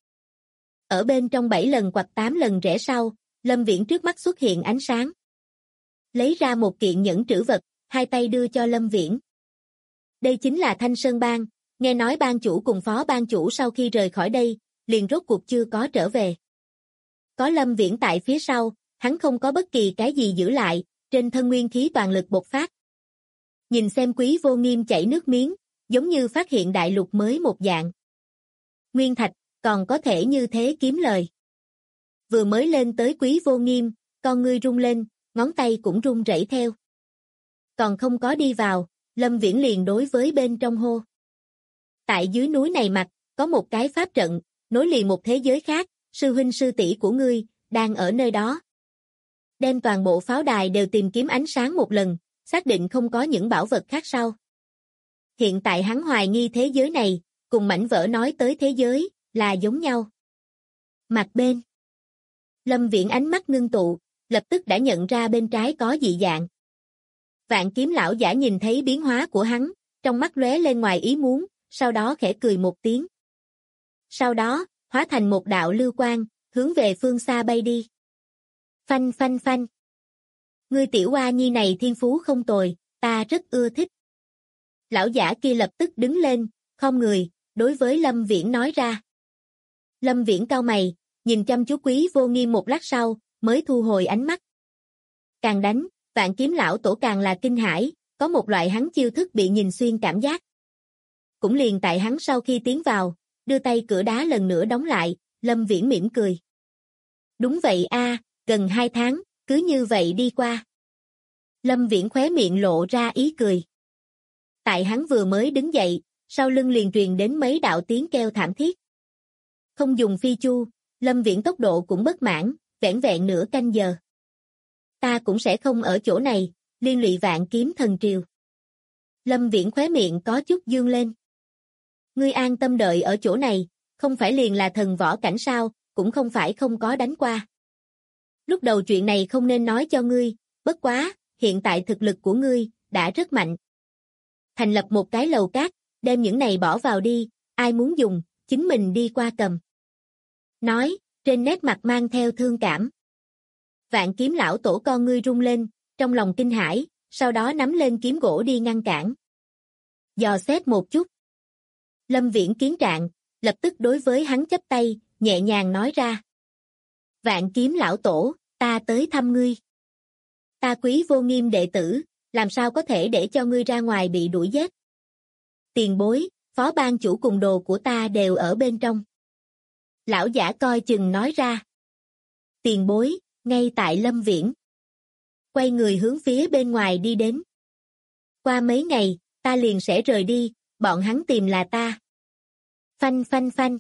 Speaker 2: Ở bên trong 7 lần hoặc 8 lần rẽ sau, Lâm Viễn trước mắt xuất hiện ánh sáng. Lấy ra một kiện nhẫn trữ vật, hai tay đưa cho Lâm Viễn. Đây chính là Thanh Sơn Bang, nghe nói ban chủ cùng phó ban chủ sau khi rời khỏi đây, liền rốt cuộc chưa có trở về. Có Lâm Viễn tại phía sau, hắn không có bất kỳ cái gì giữ lại, trên thân nguyên khí toàn lực bộc phát. Nhìn xem Quý Vô Nghiêm chảy nước miếng, giống như phát hiện đại lục mới một dạng. Nguyên thạch, còn có thể như thế kiếm lời. Vừa mới lên tới Quý Vô Nghiêm, con ngươi rung lên, ngón tay cũng run rẩy theo. Còn không có đi vào, Lâm Viễn liền đối với bên trong hô. Tại dưới núi này mặt, có một cái pháp trận, nối liền một thế giới khác, sư huynh sư tỷ của ngươi, đang ở nơi đó. Đem toàn bộ pháo đài đều tìm kiếm ánh sáng một lần, xác định không có những bảo vật khác sau. Hiện tại hắn hoài nghi thế giới này, cùng mảnh vỡ nói tới thế giới, là giống nhau. Mặt bên. Lâm Viễn ánh mắt ngưng tụ, lập tức đã nhận ra bên trái có dị dạng. Vạn Kiếm lão giả nhìn thấy biến hóa của hắn, trong mắt lóe lên ngoài ý muốn, sau đó khẽ cười một tiếng. Sau đó, hóa thành một đạo lưu quang, hướng về phương xa bay đi. Phanh phanh phanh. Ngươi tiểu oa nhi này thiên phú không tồi, ta rất ưa thích. Lão giả kia lập tức đứng lên, khom người, đối với Lâm Viễn nói ra. Lâm Viễn cau mày, nhìn chăm chú Quý Vô Nghiêm một lát sau, mới thu hồi ánh mắt. Càng đánh, Vạn Kiếm lão tổ càng là kinh hãi, có một loại hắn chiêu thức bị nhìn xuyên cảm giác. Cũng liền tại hắn sau khi tiến vào, đưa tay cửa đá lần nữa đóng lại, Lâm Viễn mỉm cười. Đúng vậy a, gần 2 tháng, cứ như vậy đi qua. Lâm Viễn khóe miệng lộ ra ý cười. Tại hắn vừa mới đứng dậy, sau lưng liền truyền đến mấy đạo tiếng kêu thảm thiết. Không dùng phi chu, Lâm Viễn tốc độ cũng bất mãn, vẻn vẹn nửa canh giờ. Ta cũng sẽ không ở chỗ này, liên lụy Vạn Kiếm thần triều. Lâm Viễn khóe miệng có chút dương lên. Ngươi an tâm đợi ở chỗ này, không phải liền là thần võ cảnh sao, cũng không phải không có đánh qua. Lúc đầu chuyện này không nên nói cho ngươi, bất quá, hiện tại thực lực của ngươi, đã rất mạnh. Thành lập một cái lầu cát, đem những này bỏ vào đi, ai muốn dùng, chính mình đi qua cầm. Nói, trên nét mặt mang theo thương cảm. Vạn Kiếm lão tổ con ngươi rung lên, trong lòng kinh hãi, sau đó nắm lên kiếm gỗ đi ngăn cản. Dò xét một chút. Lâm Viễn kiến trạng, lập tức đối với hắn chắp tay, nhẹ nhàng nói ra. Vạn Kiếm lão tổ, ta tới thăm ngươi. Ta Quý Vô Nghiêm đệ tử, làm sao có thể để cho ngươi ra ngoài bị đuổi giết. Tiền bối, phó ban chủ cùng đồ của ta đều ở bên trong. Lão giả coi chừng nói ra. Tiền bối, ngay tại Lâm Viễn. Quay người hướng phía bên ngoài đi đến. Qua mấy ngày, ta liền sẽ rời đi, bọn hắn tìm là ta. Phanh phanh phanh.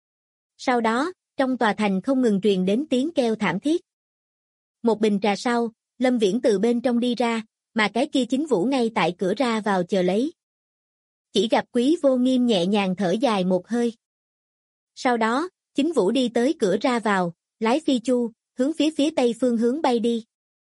Speaker 2: Sau đó, trong tòa thành không ngừng truyền đến tiếng kêu thảm thiết. Một bình trà sau, Lâm Viễn từ bên trong đi ra, mà cái kia Chính Vũ ngay tại cửa ra vào chờ lấy. Chỉ gặp Quý Vô Nghiêm nhẹ nhàng thở dài một hơi. Sau đó, Chính Vũ đi tới cửa ra vào, lái phi chu, hướng phía tây phương hướng bay đi.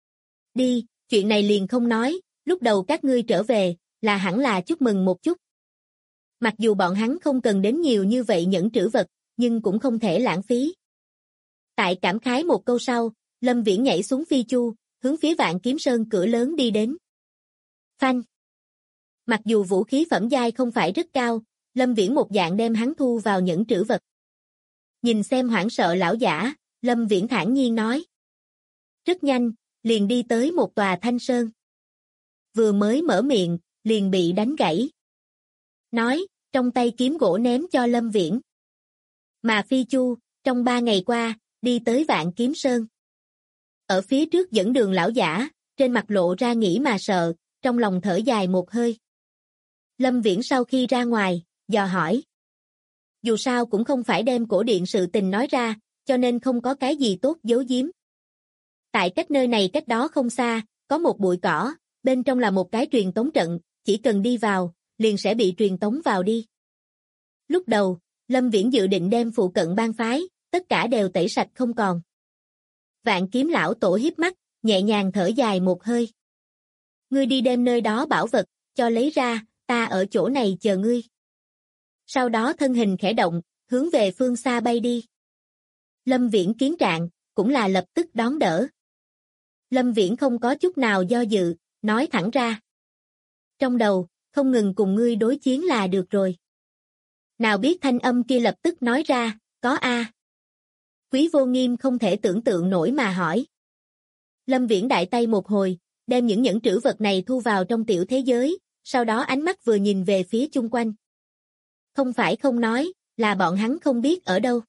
Speaker 2: Đi, chuyện này liền không nói, lúc đầu các ngươi trở về, là hẳn là chúc mừng một chút. Mặc dù bọn hắn không cần đến nhiều như vậy nhẫn trữ vật, nhưng cũng không thể lãng phí. Tại cảm khái một câu sau, Lâm Viễn nhảy xuống phi chu, hướng phía Vạn Kiếm Sơn cửa lớn đi đến. Phanh. Mặc dù vũ khí phẩm giai không phải rất cao, Lâm Viễn một dạng đem hắn thu vào nhẫn trữ vật. Nhìn xem hoảng sợ lão giả, Lâm Viễn thản nhiên nói. Rất nhanh, liền đi tới một tòa thanh sơn. Vừa mới mở miệng, liền bị đánh gãy. Nói, trong tay kiếm gỗ ném cho Lâm Viễn. Mà phi chu, trong 3 ngày qua, đi tới Vạn Kiếm Sơn. Ở phía trước dẫn đường lão giả, trên mặt lộ ra nghĩ mà sợ, trong lòng thở dài một hơi. Lâm Viễn sau khi ra ngoài, dò hỏi. Dù sao cũng không phải đem cổ điện sự tình nói ra, cho nên không có cái gì tốt giấu giếm. Tại cách nơi này cách đó không xa, có một bụi cỏ, bên trong là một cái truyền tống trận, chỉ cần đi vào, liền sẽ bị truyền tống vào đi. Lúc đầu, Lâm Viễn dự định đem phụ cận bang phái, tất cả đều tẩy sạch không còn. Vạn Kiếm lão tổ híp mắt, nhẹ nhàng thở dài một hơi. Ngươi đi đem nơi đó bảo vật, cho lấy ra, ta ở chỗ này chờ ngươi. Sau đó thân hình khẽ động, hướng về phương xa bay đi. Lâm Viễn kiến trạng, cũng là lập tức đón đỡ. Lâm Viễn không có chút nào do dự, nói thẳng ra. Trong đầu, không ngừng cùng ngươi đối chiến là được rồi. Nào biết thanh âm kia lập tức nói ra, có a. Quý Vô Nghiêm không thể tưởng tượng nổi mà hỏi. Lâm Viễn đại tay một hồi, đem những nhẫn trữ vật này thu vào trong tiểu thế giới, sau đó ánh mắt vừa nhìn về phía chung quanh. Không phải không nói, là bọn hắn không biết ở đâu.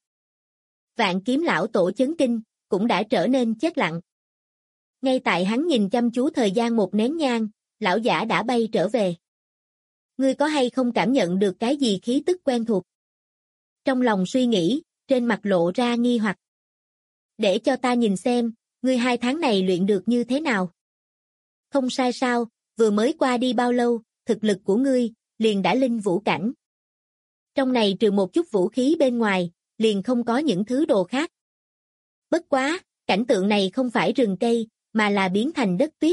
Speaker 2: Vạn Kiếm lão tổ chấn kinh, cũng đã trở nên chết lặng. Ngay tại hắn nhìn chăm chú thời gian một nén nhang, lão giả đã bay trở về. Ngươi có hay không cảm nhận được cái gì khí tức quen thuộc? Trong lòng suy nghĩ, trên mặt lộ ra nghi hoặc. Để cho ta nhìn xem, ngươi 2 tháng này luyện được như thế nào? Không sai sao, vừa mới qua đi bao lâu, thực lực của ngươi liền đã linh vũ cảnh. Trong này trừ một chút vũ khí bên ngoài, liền không có những thứ đồ khác. Bất quá, cảnh tượng này không phải rừng cây, mà là biến thành đất tuyết.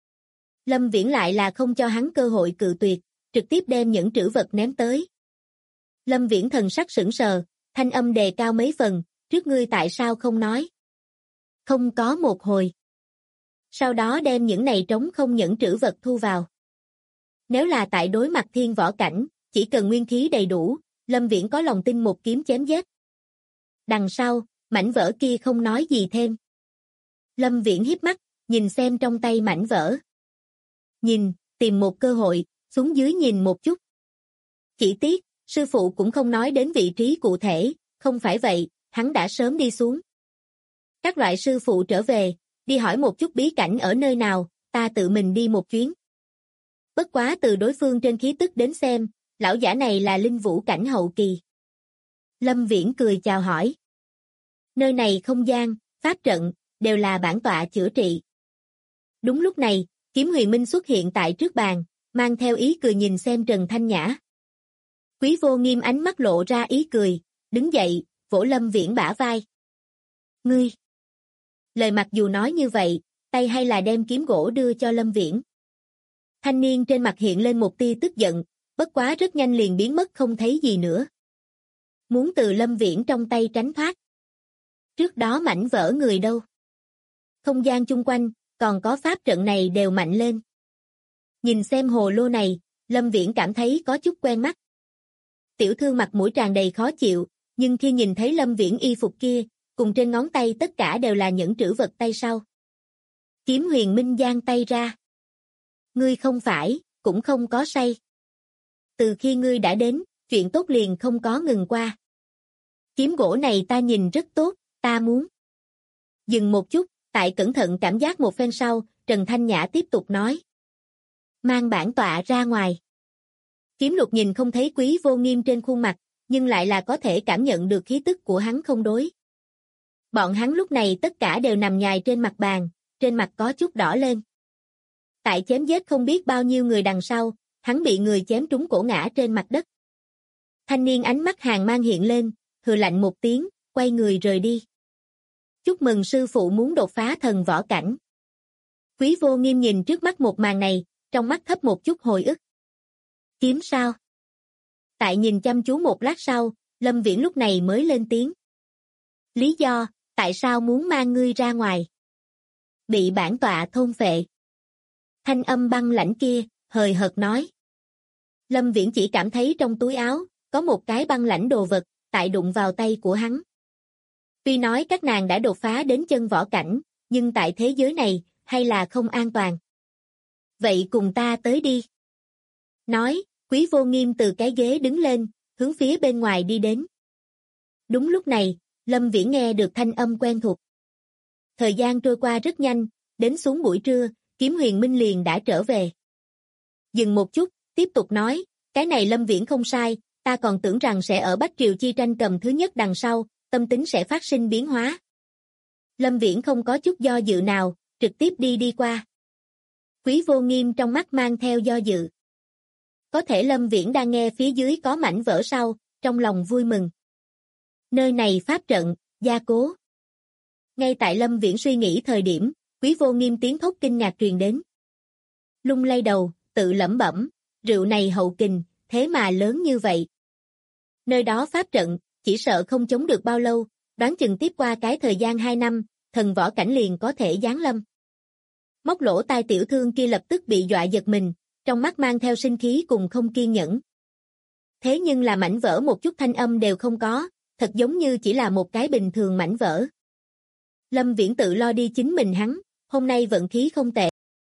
Speaker 2: Lâm Viễn lại là không cho hắn cơ hội cự tuyệt, trực tiếp đem những trữ vật ném tới. Lâm Viễn thần sắc sững sờ, thanh âm đề cao mấy phần, trước ngươi tại sao không nói? Không có một hồi. Sau đó đem những này trống không những trữ vật thu vào. Nếu là tại đối mặt thiên võ cảnh, chỉ cần nguyên khí đầy đủ, Lâm Viễn có lòng tin một kiếm chém giết. Đằng sau, mảnh vỡ kia không nói gì thêm. Lâm Viễn híp mắt, nhìn xem trong tay mảnh vỡ. Nhìn, tìm một cơ hội, xuống dưới nhìn một chút. Chỉ tiếc, sư phụ cũng không nói đến vị trí cụ thể, không phải vậy, hắn đã sớm đi xuống. Các loại sư phụ trở về, đi hỏi một chút bí cảnh ở nơi nào, ta tự mình đi một chuyến. Bất quá từ đối phương trên khí tức đến xem, lão giả này là linh vũ cảnh hậu kỳ. Lâm Viễn cười chào hỏi. Nơi này không gian, pháp trận, đều là bản tọa chữa trị. Đúng lúc này, Kiếm Huyền Minh xuất hiện tại trước bàn, mang theo ý cười nhìn xem Trần Thanh Nhã. Quý Vô Nghiêm ánh mắt lộ ra ý cười, đứng dậy, vỗ Lâm Viễn bả vai. Ngươi! Lời mặc dù nói như vậy, tay hay là đem kiếm gỗ đưa cho Lâm Viễn. Thanh niên trên mặt hiện lên một tia tức giận, bất quá rất nhanh liền biến mất không thấy gì nữa. Muốn từ Lâm Viễn trong tay tránh thoát. Trước đó mảnh vỡ người đâu? Không gian chung quanh, còn có pháp trận này đều mạnh lên. Nhìn xem hồ lô này, Lâm Viễn cảm thấy có chút quen mắt. Tiểu thương mặt mũi tràn đầy khó chịu, nhưng khi nhìn thấy Lâm Viễn y phục kia, cùng trên ngón tay tất cả đều là những trữ vật tay sau. Kiếm Huyền Minh giang tay ra. Ngươi không phải, cũng không có say. Từ khi ngươi đã đến, chuyện tốt liền không có ngừng qua. Kiếm gỗ này ta nhìn rất tốt, ta muốn. Dừng một chút, tại cẩn thận cảm giác một phen sau, Trần Thanh Nhã tiếp tục nói. Mang bản tọa ra ngoài. Kiếm Lục nhìn không thấy Quý Vô Nghiêm trên khuôn mặt, nhưng lại là có thể cảm nhận được khí tức của hắn không đối. Bọn hắn lúc này tất cả đều nằm nhài trên mặt bàn, trên mặt có chút đỏ lên. Tại chém giết không biết bao nhiêu người đằng sau, hắn bị người chém trúng cổ ngã trên mặt đất. Thanh niên ánh mắt hàn mang hiện lên, hừ lạnh một tiếng, quay người rời đi. Chúc mừng sư phụ muốn đột phá thần võ cảnh. Quý Vô Nghiêm nhìn trước mắt một màn này, trong mắt thấp một chút hồi ức. Kiếm sao? Tại nhìn chăm chú một lát sau, Lâm Viễn lúc này mới lên tiếng. Lý do, tại sao muốn mang ngươi ra ngoài? Bị bản tọa thôn phệ. Thanh âm băng lãnh kia, hời hợt nói. Lâm Viễn chỉ cảm thấy trong túi áo, có một cái băng lãnh đồ vật, tại đụng vào tay của hắn. Tuy nói các nàng đã đột phá đến chân võ cảnh, nhưng tại thế giới này, hay là không an toàn. Vậy cùng ta tới đi. Nói, Quý Vô Nghiêm từ cái ghế đứng lên, hướng phía bên ngoài đi đến. Đúng lúc này, Lâm Viễn nghe được thanh âm quen thuộc. Thời gian trôi qua rất nhanh, đến xuống buổi trưa, Kiếm Huyền Minh liền đã trở về. Dừng một chút, tiếp tục nói, cái này Lâm Viễn không sai, ta còn tưởng rằng sẽ ở Bách Triều chi tranh cầm thứ nhất đằng sau, tâm tính sẽ phát sinh biến hóa. Lâm Viễn không có chút do dự nào, trực tiếp đi qua. Quý Vô Nghiêm trong mắt mang theo do dự. Có thể Lâm Viễn đang nghe phía dưới có mảnh vỡ sau, trong lòng vui mừng. Nơi này pháp trận, gia cố. Ngay tại Lâm Viễn suy nghĩ thời điểm, Quý Vô Nghiêm tiếng thốt kinh ngạc truyền đến. Lung lay đầu, tự lẩm bẩm, rượu này hậu kình, thế mà lớn như vậy. Nơi đó pháp trận, chỉ sợ không chống được bao lâu, đoán chừng tiếp qua cái thời gian 2 năm, thần võ cảnh liền có thể giáng lâm. Móc lỗ tai tiểu thương kia lập tức bị dọa giật mình, trong mắt mang theo sinh khí cùng không kiên nhẫn. Thế nhưng là mảnh vỡ một chút thanh âm đều không có, thật giống như chỉ là một cái bình thường mảnh vỡ. Lâm Viễn tự lo đi chính mình hắn, hôm nay vận khí không tệ.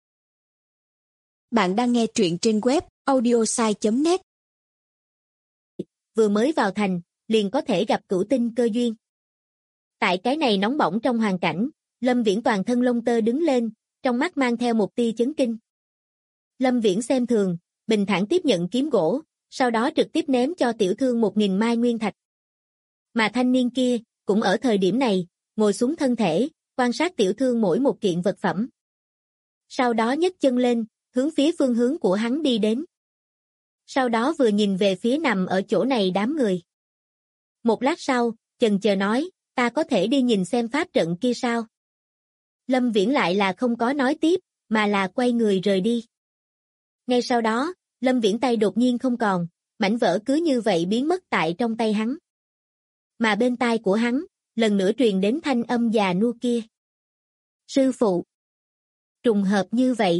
Speaker 3: Bạn đang nghe truyện trên web audiosai.net.
Speaker 2: Vừa mới vào thành, liền có thể gặp cửu tinh cơ duyên. Tại cái này nóng bỏng trong hoàn cảnh, Lâm Viễn toàn thân lông tơ đứng lên, trong mắt mang theo một tia chấn kinh. Lâm Viễn xem thường, bình thản tiếp nhận kiếm gỗ, sau đó trực tiếp ném cho tiểu thương 1.000 mai nguyên thạch. Mà thanh niên kia, cũng ở thời điểm này, ngồi xuống thân thể, quan sát tiểu thương mỗi một kiện vật phẩm. Sau đó nhấc chân lên, hướng phía phương hướng của hắn đi đến. Sau đó vừa nhìn về phía nằm ở chỗ này đám người. Một lát sau, chần chờ nói, ta có thể đi nhìn xem pháp trận kia sao? Lâm Viễn lại là không có nói tiếp, mà là quay người rời đi. Ngay sau đó, Lâm Viễn tay đột nhiên không còn, mảnh vỡ cứ như vậy biến mất tại trong tay hắn. Mà bên tai của hắn, lần nữa truyền đến thanh âm già nua kia. Sư phụ. Trùng hợp như vậy.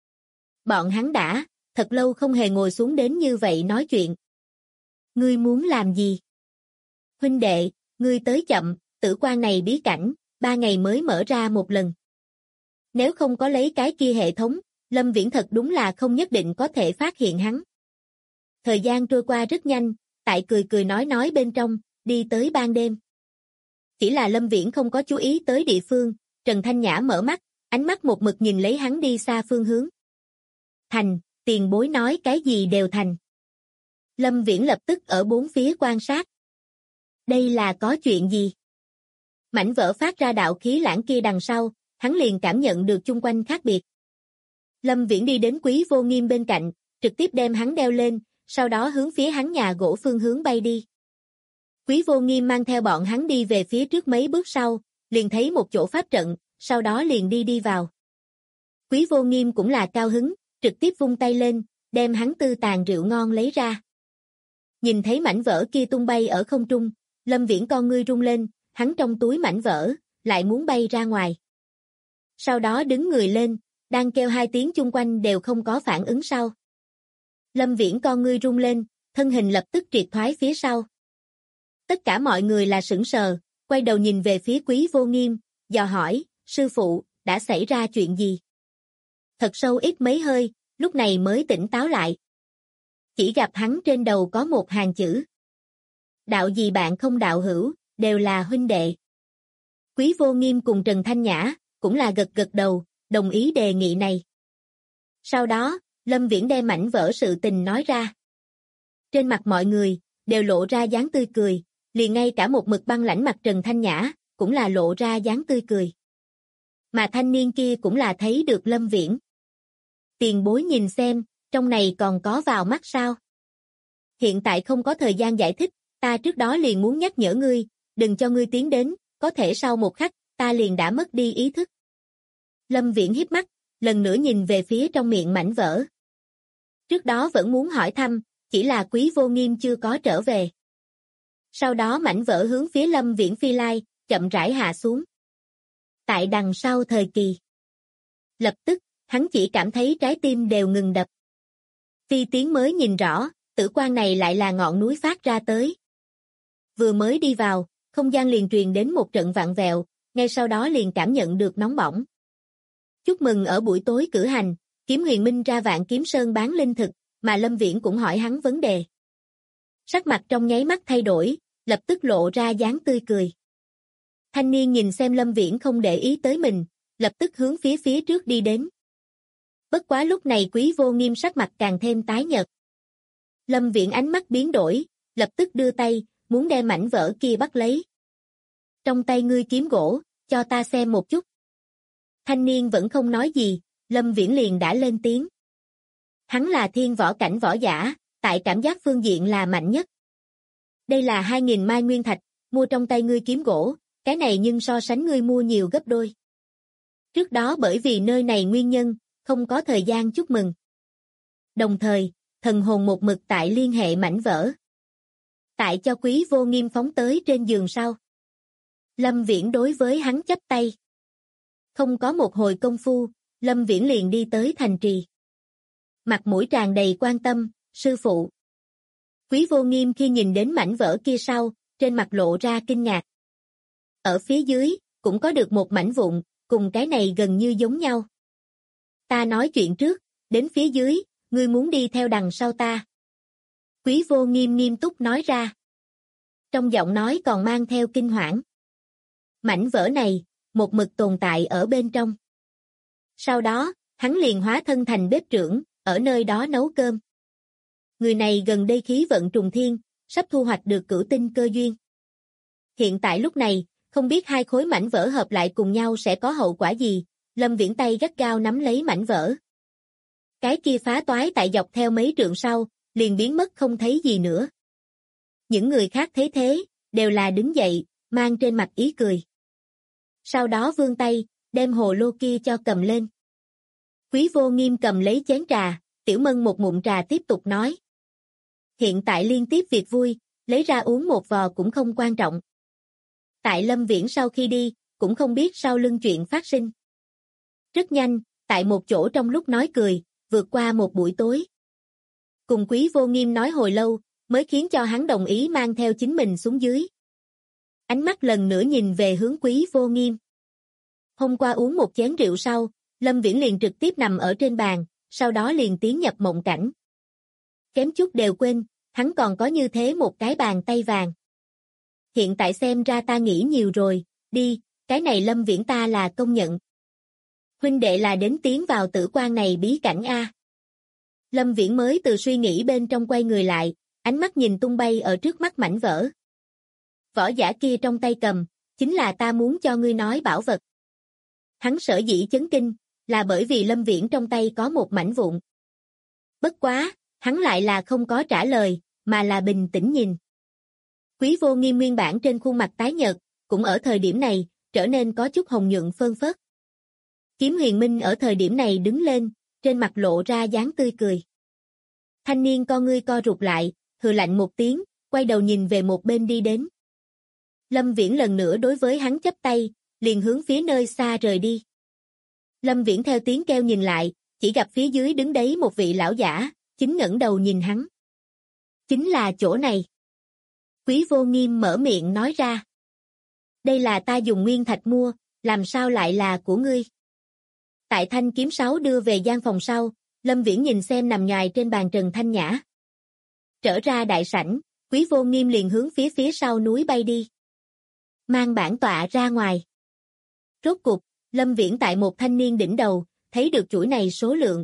Speaker 2: Bọn hắn đã, thật lâu không hề ngồi xuống đến như vậy nói chuyện. Ngươi muốn làm gì? Huynh đệ, ngươi tới chậm, tử quan này bí cảnh, 3 ngày mới mở ra một lần. Nếu không có lấy cái kia hệ thống, Lâm Viễn thật đúng là không nhất định có thể phát hiện hắn. Thời gian trôi qua rất nhanh, tại cười cười nói bên trong, đi tới ban đêm. Chỉ là Lâm Viễn không có chú ý tới địa phương, Trần Thanh Nhã mở mắt, ánh mắt một mực nhìn lấy hắn đi xa phương hướng. Thành, tiền bối nói cái gì đều thành. Lâm Viễn lập tức ở bốn phía quan sát. Đây là có chuyện gì? Mảnh vỡ phát ra đạo khí lãng kia đằng sau, hắn liền cảm nhận được chung quanh khác biệt. Lâm Viễn đi đến Quý Vô Nghiêm bên cạnh, trực tiếp đem hắn đeo lên, sau đó hướng phía hắn nhà gỗ phương hướng bay đi. Quý Vô Nghiêm mang theo bọn hắn đi về phía trước mấy bước sau, liền thấy một chỗ pháp trận, sau đó liền đi vào. Quý Vô Nghiêm cũng là cao hứng, trực tiếp vung tay lên, đem hắn tư tàn rượu ngon lấy ra. Nhìn thấy mảnh vỡ kia tung bay ở không trung, Lâm Viễn con ngươi rung lên, hắn trong túi mảnh vỡ, lại muốn bay ra ngoài. Sau đó đứng người lên, đang kêu 2 tiếng chung quanh đều không có phản ứng sau. Lâm Viễn con ngươi rung lên, thân hình lập tức triệt thoái phía sau. Tất cả mọi người là sững sờ, quay đầu nhìn về phía Quý Vô Nghiêm, dò hỏi, sư phụ, đã xảy ra chuyện gì? Thật sâu ít mấy hơi, lúc này mới tỉnh táo lại. Chỉ gặp hắn trên đầu có một hàng chữ. Đạo gì bạn không đạo hữu, đều là huynh đệ. Quý Vô Nghiêm cùng Trần Thanh Nhã, cũng là gật đầu, đồng ý đề nghị này. Sau đó, Lâm Viễn đem mảnh vỡ sự tình nói ra. Trên mặt mọi người, đều lộ ra dáng tươi cười, liền ngay cả một mực băng lãnh mặt Trần Thanh Nhã, cũng là lộ ra dáng tươi cười. Mà thanh niên kia cũng là thấy được Lâm Viễn. Tiền bối nhìn xem, trong này còn có vào mắt sao? Hiện tại không có thời gian giải thích, ta trước đó liền muốn nhắc nhở ngươi, đừng cho ngươi tiến đến, có thể sau một khắc, ta liền đã mất đi ý thức. Lâm Viễn híp mắt, lần nữa nhìn về phía trong miệng mảnh vỡ. Trước đó vẫn muốn hỏi thăm, chỉ là Quý Vô Nghiêm chưa có trở về. Sau đó mảnh vỡ hướng phía Lâm Viễn phi lai, chậm rãi hạ xuống. Tại đằng sau thời kỳ. Lập tức, hắn chỉ cảm thấy trái tim đều ngừng đập. Phi tiến mới nhìn rõ, tử quan này lại là ngọn núi phát ra tới. Vừa mới đi vào, không gian liền truyền đến một trận vặn vẹo, ngay sau đó liền cảm nhận được nóng bỏng. Chúc mừng ở buổi tối cử hành, Kiếm Huyền Minh ra Vạn Kiếm Sơn bán linh thực, mà Lâm Viễn cũng hỏi hắn vấn đề. Sắc mặt trong nháy mắt thay đổi, lập tức lộ ra dáng tươi cười. Thanh niên nhìn xem Lâm Viễn không để ý tới mình, lập tức hướng phía trước đi đến. Bất quá lúc này Quý Vô Nghiêm sắc mặt càng thêm tái nhợt. Lâm Viễn ánh mắt biến đổi, lập tức đưa tay, muốn đem mảnh vỡ kia bắt lấy. Trong tay ngươi kiếm gỗ, cho ta xem một chút. Thanh niên vẫn không nói gì, Lâm Viễn liền đã lên tiếng. Hắn là thiên võ cảnh võ giả, tại cảm giác phương diện là mạnh nhất. Đây là 2.000 mai nguyên thạch, mua trong tay ngươi kiếm gỗ, cái này nhưng so sánh ngươi mua nhiều gấp đôi. Trước đó bởi vì nơi này nguyên nhân, không có thời gian chúc mừng. Đồng thời, thần hồn một mực tại liên hệ mảnh vỡ. Tại cho Quý Vô Nghiêm phóng tới trên giường sau. Lâm Viễn đối với hắn chắp tay. Không có một hồi công phu, Lâm Viễn liền đi tới thành trì. Mặt mũi tràn đầy quan tâm, sư phụ. Quý Vô Nghiêm khi nhìn đến mảnh vỡ kia sau, trên mặt lộ ra kinh ngạc. Ở phía dưới, cũng có được một mảnh vụn, cùng cái này gần như giống nhau. Ta nói chuyện trước, đến phía dưới, ngươi muốn đi theo đằng sau ta. Quý Vô Nghiêm nghiêm túc nói ra. Trong giọng nói còn mang theo kinh hoảng. Mảnh vỡ này, một mực tồn tại ở bên trong. Sau đó, hắn liền hóa thân thành bếp trưởng, ở nơi đó nấu cơm. Người này gần đây khí vận trùng thiên, sắp thu hoạch được cửu tinh cơ duyên. Hiện tại lúc này, không biết hai khối mảnh vỡ hợp lại cùng nhau sẽ có hậu quả gì, Lâm Viễn tay gắt gao nắm lấy mảnh vỡ. Cái kia phá toái tại dọc theo mấy trượng sau, liền biến mất không thấy gì nữa. Những người khác thấy thế, đều là đứng dậy, mang trên mặt ý cười. Sau đó vươn tay, đem hồ lô kia cho cầm lên. Quý Vô Nghiêm cầm lấy chén trà, Tiểu Mân một ngụm trà tiếp tục nói. Hiện tại liên tiếp việc vui, lấy ra uống một vò cũng không quan trọng. Tại Lâm Viễn sau khi đi, cũng không biết sau lưng chuyện phát sinh. Rất nhanh, tại một chỗ trong lúc nói cười, vượt qua một buổi tối. Cùng Quý Vô Nghiêm nói hồi lâu, mới khiến cho hắn đồng ý mang theo chính mình xuống dưới. Ánh mắt lần nữa nhìn về hướng Quý Vô Nghiêm. Hôm qua uống một chén rượu sau, Lâm Viễn liền trực tiếp nằm ở trên bàn, sau đó liền tiến nhập mộng cảnh. Kém chút đều quên, hắn còn có như thế một cái bàn tay vàng. Hiện tại xem ra ta nghĩ nhiều rồi, đi, cái này Lâm Viễn ta là công nhận. Huynh đệ là đến tiến vào tử quan này bí cảnh A. Lâm Viễn mới từ suy nghĩ bên trong quay người lại, ánh mắt nhìn tung bay ở trước mắt mảnh vỡ. Võ giả kia trong tay cầm, chính là ta muốn cho ngươi nói bảo vật. Hắn sở dĩ chấn kinh, là bởi vì Lâm Viễn trong tay có một mảnh vụn. Bất quá, hắn lại là không có trả lời, mà là bình tĩnh nhìn. Quý Vô Nghiêm nguyên bản trên khuôn mặt tái nhợt, cũng ở thời điểm này, trở nên có chút hồng nhuận phơn phớt. Kiếm Huyền Minh ở thời điểm này đứng lên, trên mặt lộ ra dáng tươi cười. Thanh niên con ngươi co rụt lại, hừ lạnh một tiếng, quay đầu nhìn về một bên đi đến. Lâm Viễn lần nữa đối với hắn chắp tay, liền hướng phía nơi xa rời đi. Lâm Viễn theo tiếng kêu nhìn lại, chỉ gặp phía dưới đứng đấy một vị lão giả, chính ngẩng đầu nhìn hắn. Chính là chỗ này. Quý Vô Nghiêm mở miệng nói ra. Đây là ta dùng nguyên thạch mua, làm sao lại là của ngươi? Tại thanh kiếm 6 đưa về gian phòng sau, Lâm Viễn nhìn xem nằm nhoài trên bàn Trần Thanh Nhã. Trở ra đại sảnh, Quý Vô Nghiêm liền hướng phía sau núi bay đi. Mang bản tọa ra ngoài. Rốt cục, Lâm Viễn tại một thanh niên đỉnh đầu, thấy được chuỗi này số lượng.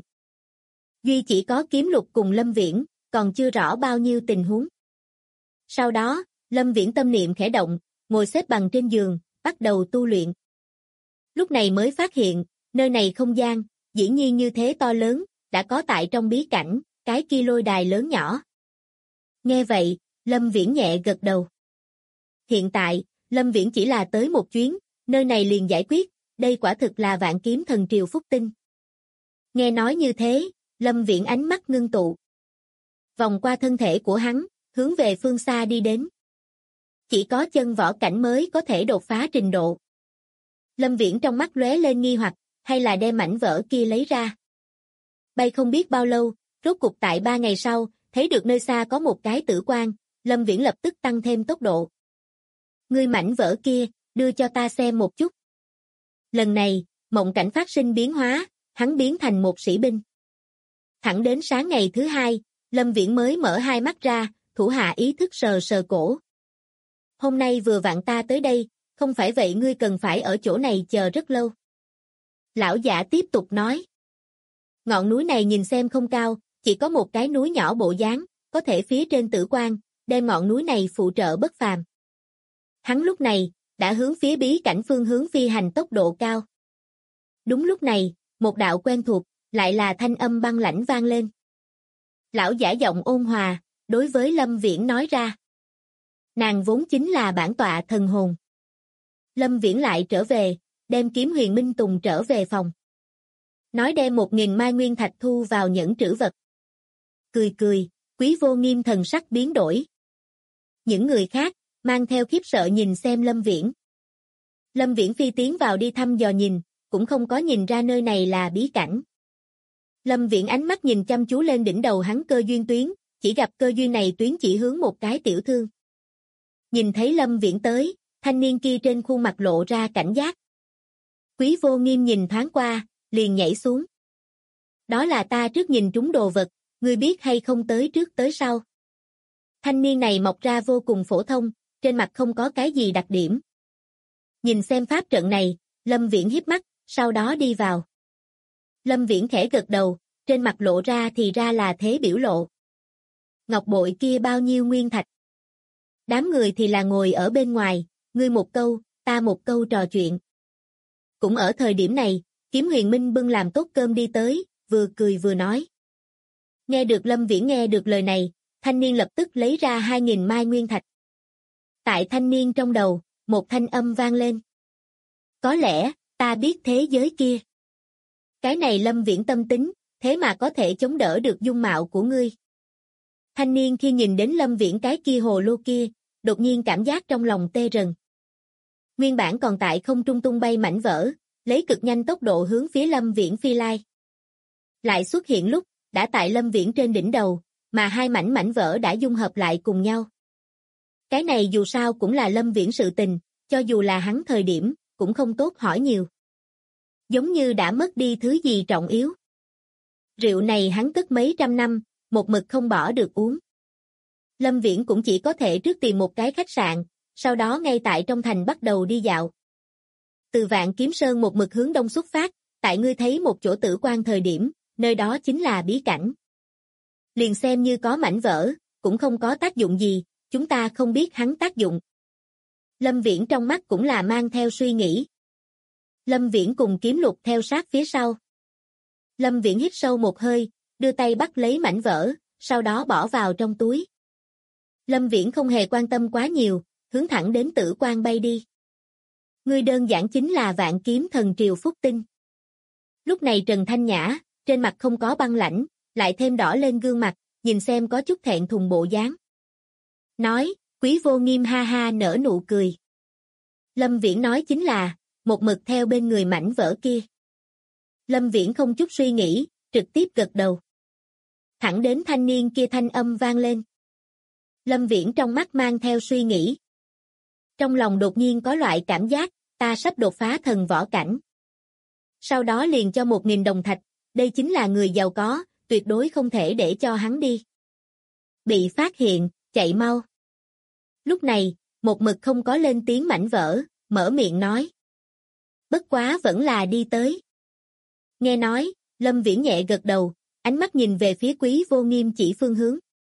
Speaker 2: Duy chỉ có kiếm lục cùng Lâm Viễn, còn chưa rõ bao nhiêu tình huống. Sau đó, Lâm Viễn tâm niệm khẽ động, ngồi xếp bằng trên giường, bắt đầu tu luyện. Lúc này mới phát hiện, nơi này không gian, dĩ nhiên như thế to lớn, đã có tại trong bí cảnh, cái kia lôi đài lớn nhỏ. Nghe vậy, Lâm Viễn nhẹ gật đầu. Hiện tại, Lâm Viễn chỉ là tới một chuyến, nơi này liền giải quyết, đây quả thực là vạn kiếm thần triều phúc tinh. Nghe nói như thế, Lâm Viễn ánh mắt ngưng tụ. Vòng qua thân thể của hắn, hướng về phương xa đi đến. Chỉ có chân võ cảnh mới có thể đột phá trình độ. Lâm Viễn trong mắt lóe lên nghi hoặc, hay là đem mảnh vỡ kia lấy ra. Bay không biết bao lâu, rốt cục tại 3 ngày sau, thấy được nơi xa có một cái tử quan, Lâm Viễn lập tức tăng thêm tốc độ. Ngươi mảnh vỡ kia, đưa cho ta xem một chút. Lần này, mộng cảnh phát sinh biến hóa, hắn biến thành một sĩ binh. Thẳng đến sáng ngày thứ 2, Lâm Viễn mới mở hai mắt ra, thủ hạ ý thức sờ sờ cổ. Hôm nay vừa vặn ta tới đây, không phải vậy ngươi cần phải ở chỗ này chờ rất lâu. Lão giả tiếp tục nói. Ngọn núi này nhìn xem không cao, chỉ có một cái núi nhỏ bộ dáng, có thể phía trên tử quan, đem ngọn núi này phụ trợ bất phàm. Hắn lúc này, đã hướng phía bí cảnh phương hướng phi hành tốc độ cao. Đúng lúc này, một đạo quen thuộc, lại là thanh âm băng lãnh vang lên. Lão giả giọng ôn hòa, đối với Lâm Viễn nói ra. Nàng vốn chính là bản tọa thần hồn. Lâm Viễn lại trở về, đem kiếm Huyền Minh Tùng trở về phòng. Nói đem 1000 mai nguyên thạch thu vào nhẫn trữ vật. Cười cười, Quý Vô Nghiêm thần sắc biến đổi. Những người khác, mang theo khiếp sợ nhìn xem Lâm Viễn. Lâm Viễn phi tiến vào đi thăm dò nhìn, cũng không có nhìn ra nơi này là bí cảnh. Lâm Viễn ánh mắt nhìn chăm chú lên đỉnh đầu hắn cơ duyên tuyến, chỉ gặp cơ duyên này tuyến chỉ hướng một cái tiểu thương. Nhìn thấy Lâm Viễn tới, thanh niên kia trên khuôn mặt lộ ra cảnh giác. Quý Vô Nghiêm nhìn thoáng qua, liền nhảy xuống. Đó là ta trước nhìn trúng đồ vật, ngươi biết hay không tới trước tới sau. Thanh niên này mọc ra vô cùng phổ thông, trên mặt không có cái gì đặc điểm. Nhìn xem pháp trận này, Lâm Viễn híp mắt, sau đó đi vào. Lâm Viễn khẽ gật đầu, trên mặt lộ ra thì ra là thế biểu lộ. Ngọc bội kia bao nhiêu nguyên thạch? Đám người thì là ngồi ở bên ngoài, ngươi một câu, ta một câu trò chuyện. Cũng ở thời điểm này, Kiếm Huyền Minh bưng làm tốt cơm đi tới, vừa cười vừa nói. Nghe được Lâm Viễn nghe được lời này, thanh niên lập tức lấy ra 2.000 mai nguyên thạch. Tại thanh niên trong đầu, một thanh âm vang lên. Có lẽ, ta biết thế giới kia. Cái này Lâm Viễn tâm tính, thế mà có thể chống đỡ được dung mạo của ngươi. Thanh niên khi nhìn đến Lâm Viễn cái kia hồ lô kia, đột nhiên cảm giác trong lòng tê rần. Nguyên bản còn tại không trung tung bay mảnh vỡ, lấy cực nhanh tốc độ hướng phía Lâm Viễn phi lai. Lại xuất hiện lúc, đã tại Lâm Viễn trên đỉnh đầu, mà hai mảnh vỡ đã dung hợp lại cùng nhau. Cái này dù sao cũng là Lâm Viễn sự tình, cho dù là hắn thời điểm, cũng không tốt hỏi nhiều. Giống như đã mất đi thứ gì trọng yếu. Rượu này hắn cất mấy trăm năm, một mực không bỏ được uống. Lâm Viễn cũng chỉ có thể trước tìm một cái khách sạn, sau đó ngay tại trong thành bắt đầu đi dạo. Từ Vạn Kiếm Sơn một mực hướng đông xuất phát, tại ngươi thấy một chỗ tử quan thời điểm, nơi đó chính là bí cảnh. Liền xem như có mảnh vỡ, cũng không có tác dụng gì, chúng ta không biết hắn tác dụng. Lâm Viễn trong mắt cũng là mang theo suy nghĩ. Lâm Viễn cùng Kiếm Lục theo sát phía sau. Lâm Viễn hít sâu một hơi, đưa tay bắt lấy mảnh vỡ, sau đó bỏ vào trong túi. Lâm Viễn không hề quan tâm quá nhiều, hướng thẳng đến tử quan bay đi. Ngươi đơn giản chính là Vạn Kiếm Thần Triều Phúc Tinh. Lúc này Trần Thanh Nhã, trên mặt không có băng lãnh, lại thêm đỏ lên gương mặt, nhìn xem có chút thẹn thùng bộ dáng. Nói, Quý Vô Nghiêm ha ha nở nụ cười. Lâm Viễn nói chính là, một mực theo bên người mảnh vỡ kia. Lâm Viễn không chút suy nghĩ, trực tiếp gật đầu. Thẳng đến thanh niên kia thanh âm vang lên. Lâm Viễn trong mắt mang theo suy nghĩ. Trong lòng đột nhiên có loại cảm giác, ta sắp đột phá thần võ cảnh. Sau đó liền cho 1.000 đồng thạch, đây chính là người giàu có, tuyệt đối không thể để cho hắn đi. Bị phát hiện, chạy mau. Lúc này, một mực không có lên tiếng mảnh vỡ, mở miệng nói. Bất quá vẫn là đi tới. Nghe nói, Lâm Viễn nhẹ gật đầu, ánh mắt nhìn về phía Quý Vô Nghiêm chỉ phương hướng.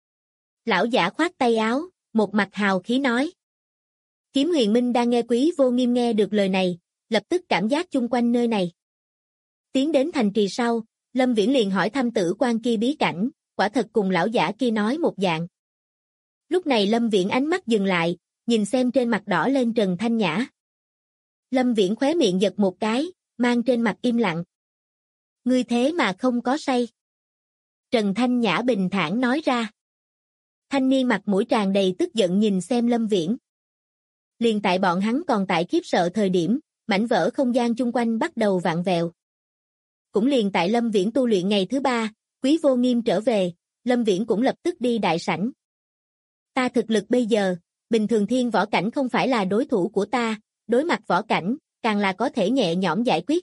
Speaker 2: Lão giả khoát tay áo, một mặt hào khí nói. Kiếm Huyền Minh đang nghe Quý Vô Nghiêm nghe được lời này, lập tức cảm giác chung quanh nơi này. Tiến đến thành trì sau, Lâm Viễn liền hỏi thăm tử quan kia bí cảnh, quả thật cùng lão giả kia nói một dạng. Lúc này Lâm Viễn ánh mắt dừng lại, nhìn xem trên mặt đỏ lên Trần Thanh Nhã. Lâm Viễn khóe miệng giật một cái, mang trên mặt im lặng. Ngươi thế mà không có say. Trần Thanh Nhã bình thản nói ra. Thanh niên mặt mũi tràn đầy tức giận nhìn xem Lâm Viễn. Liền tại bọn hắn còn tại khiếp sợ thời điểm, mảnh vỡ không gian chung quanh bắt đầu vặn vẹo. Cũng liền tại Lâm Viễn tu luyện ngày thứ 3, Quý Vô Nghiêm trở về, Lâm Viễn cũng lập tức đi đại sảnh. Ta thực lực bây giờ, bình thường thiên võ cảnh không phải là đối thủ của ta, đối mặt võ cảnh, càng là có thể nhẹ nhõm giải quyết.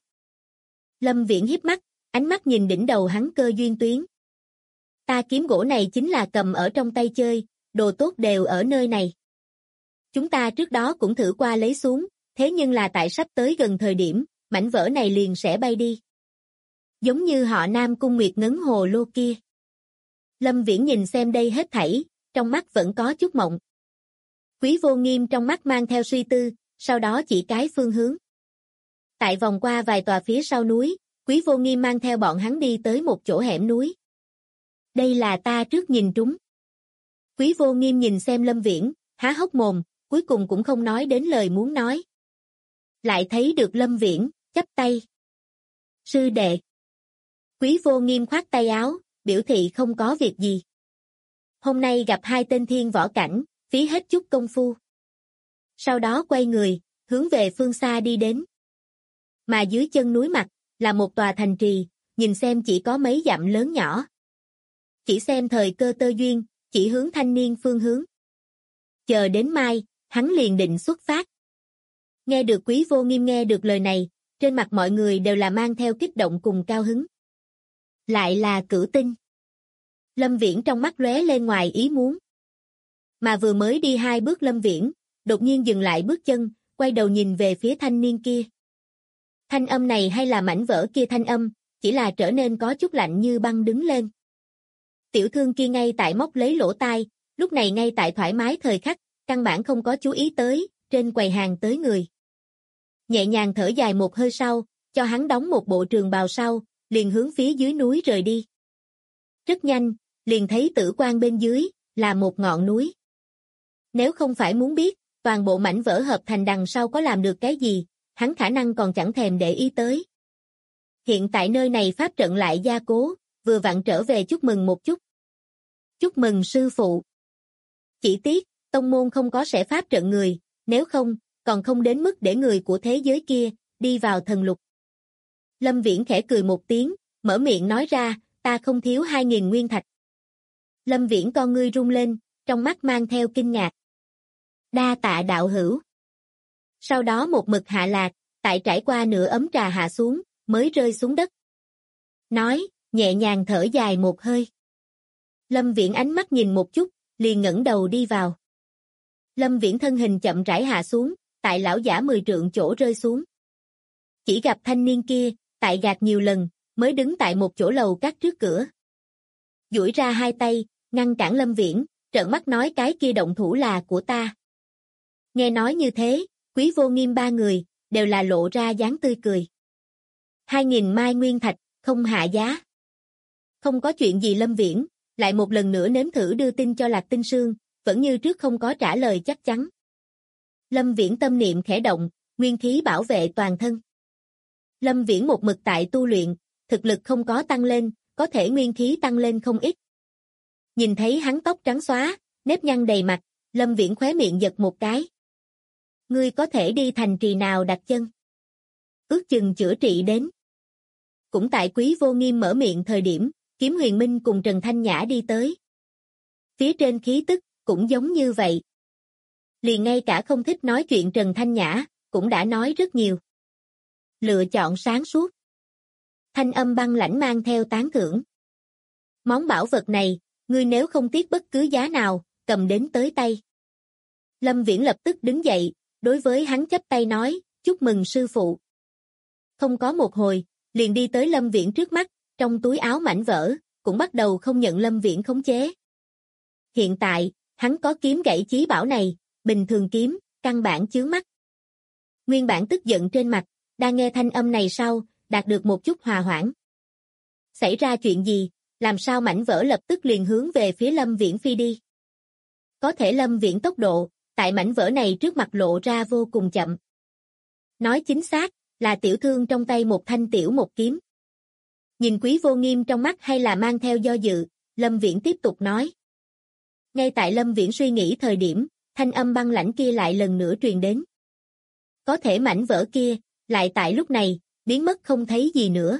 Speaker 2: Lâm Viễn híp mắt, ánh mắt nhìn đỉnh đầu hắn cơ duyên tuyến. Ta kiếm gỗ này chính là cầm ở trong tay chơi, đồ tốt đều ở nơi này. Chúng ta trước đó cũng thử qua lấy xuống, thế nhưng là tại sắp tới gần thời điểm, mảnh vỡ này liền sẽ bay đi. Giống như họ Nam Cung Nguyệt ngấn hồ lô kia. Lâm Viễn nhìn xem đây hết thảy, trong mắt vẫn có chút mộng. Quý Vô Nghiêm trong mắt mang theo suy tư, sau đó chỉ cái phương hướng. Tại vòng qua vài tòa phía sau núi, Quý Vô Nghiêm mang theo bọn hắn đi tới một chỗ hẻm núi. Đây là ta trước nhìn trúng. Quý Vô Nghiêm nhìn xem Lâm Viễn, há hốc mồm, cuối cùng cũng không nói đến lời muốn nói. Lại thấy được Lâm Viễn, chắp tay. Sư đệ. Quý Vô Nghiêm khoát tay áo, biểu thị không có việc gì. Hôm nay gặp hai tên thiên võ cảnh, phí hết chút công phu. Sau đó quay người, hướng về phương xa đi đến. Mà dưới chân núi mặt, là một tòa thành trì, nhìn xem chỉ có mấy dặm lớn nhỏ. Chỉ xem thời cơ tơ duyên, chỉ hướng thanh niên phương hướng. Chờ đến mai, hắn liền định xuất phát. Nghe được Quý Vô Nghiêm nghe được lời này, trên mặt mọi người đều là mang theo kích động cùng cao hứng. Lại là Cửu Tinh. Lâm Viễn trong mắt lóe lên ngoài ý muốn. Mà vừa mới đi 2 bước Lâm Viễn, đột nhiên dừng lại bước chân, quay đầu nhìn về phía thanh niên kia. Thanh âm này hay là mảnh vỡ kia thanh âm, chỉ là trở nên có chút lạnh như băng đứng lên. Tiểu thương kia ngay tại móc lấy lỗ tai, lúc này ngay tại thoải mái thời khắc, căn bản không có chú ý tới, trên quầy hàng tới người. Nhẹ nhàng thở dài một hơi sau, cho hắn đóng một bộ trường bào sau, liền hướng phía dưới núi rời đi. Rất nhanh, liền thấy tử quan bên dưới, là một ngọn núi. Nếu không phải muốn biết, toàn bộ mảnh vỡ hợp thành đằng sau có làm được cái gì, hắn khả năng còn chẳng thèm để ý tới. Hiện tại nơi này pháp trận lại gia cố, vừa vặn trở về chúc mừng một chút. Chúc mừng sư phụ. Chỉ tiếc, tông môn không có sẽ pháp trận người, nếu không, còn không đến mức để người của thế giới kia, đi vào thần lục. Lâm Viễn khẽ cười một tiếng, mở miệng nói ra, ta không thiếu 2.000 nguyên thạch. Lâm Viễn con ngươi rung lên, trong mắt mang theo kinh ngạc. Đa tạ đạo hữu. Sau đó một mực hạ lạc, tại trải qua nửa ấm trà hạ xuống, mới rơi xuống đất. Nói, nhẹ nhàng thở dài một hơi. Lâm Viễn ánh mắt nhìn một chút, liền ngẩng đầu đi vào. Lâm Viễn thân hình chậm rãi hạ xuống, tại lão giả 10 trượng chỗ rơi xuống. Chỉ gặp thanh niên kia, tại gạt nhiều lần, mới đứng tại một chỗ lầu các trước cửa. Duỗi ra hai tay, ngăn cản Lâm Viễn, trợn mắt nói cái kia động thủ là của ta. Nghe nói như thế, Quý Vô Nghiêm ba người, đều là lộ ra dáng tươi cười. 2.000 mai nguyên thạch, không hạ giá. Không có chuyện gì Lâm Viễn, lại một lần nữa nếm thử đưa tin cho Lạc Tinh Sương, vẫn như trước không có trả lời chắc chắn. Lâm Viễn tâm niệm khẽ động, nguyên khí bảo vệ toàn thân. Lâm Viễn một mực tại tu luyện, thực lực không có tăng lên, có thể nguyên khí tăng lên không ít. Nhìn thấy hắn tóc trắng xóa, nếp nhăn đầy mặt, Lâm Viễn khóe miệng giật một cái. Ngươi có thể đi thành trì nào đặt chân? Ước chừng chữa trị đến. Cũng tại Quý Vô Nghiêm mở miệng thời điểm, Kiếm Huyền Minh cùng Trần Thanh Nhã đi tới. Phía trên khí tức, cũng giống như vậy. Liền ngay cả không thích nói chuyện Trần Thanh Nhã, cũng đã nói rất nhiều. Lựa chọn sáng suốt. Thanh âm băng lãnh mang theo tán thưởng. Món bảo vật này, ngươi nếu không tiếc bất cứ giá nào, cầm đến tới tay. Lâm Viễn lập tức đứng dậy, đối với hắn chắp tay nói, chúc mừng sư phụ. Không có một hồi, liền đi tới Lâm Viễn trước mắt, trong túi áo mảnh vỡ, cũng bắt đầu không nhận Lâm Viễn khống chế. Hiện tại, hắn có kiếm gãy chí bảo này, bình thường kiếm, căn bản chướng mắt. Nguyên bản tức giận trên mặt, đang nghe thanh âm này sau, đạt được một chút hòa hoãn. Xảy ra chuyện gì, làm sao mảnh vỡ lập tức liền hướng về phía Lâm Viễn phi đi. Có thể Lâm Viễn tốc độ, tại mảnh vỡ này trước mặt lộ ra vô cùng chậm. Nói chính xác, là tiểu thương trong tay một thanh tiểu một kiếm. Nhìn Quý Vô Nghiêm trong mắt hay là mang theo do dự, Lâm Viễn tiếp tục nói. Ngay tại Lâm Viễn suy nghĩ thời điểm, thanh âm băng lãnh kia lại lần nữa truyền đến. Có thể mảnh vỡ kia, lại tại lúc này, biến mất không thấy gì nữa.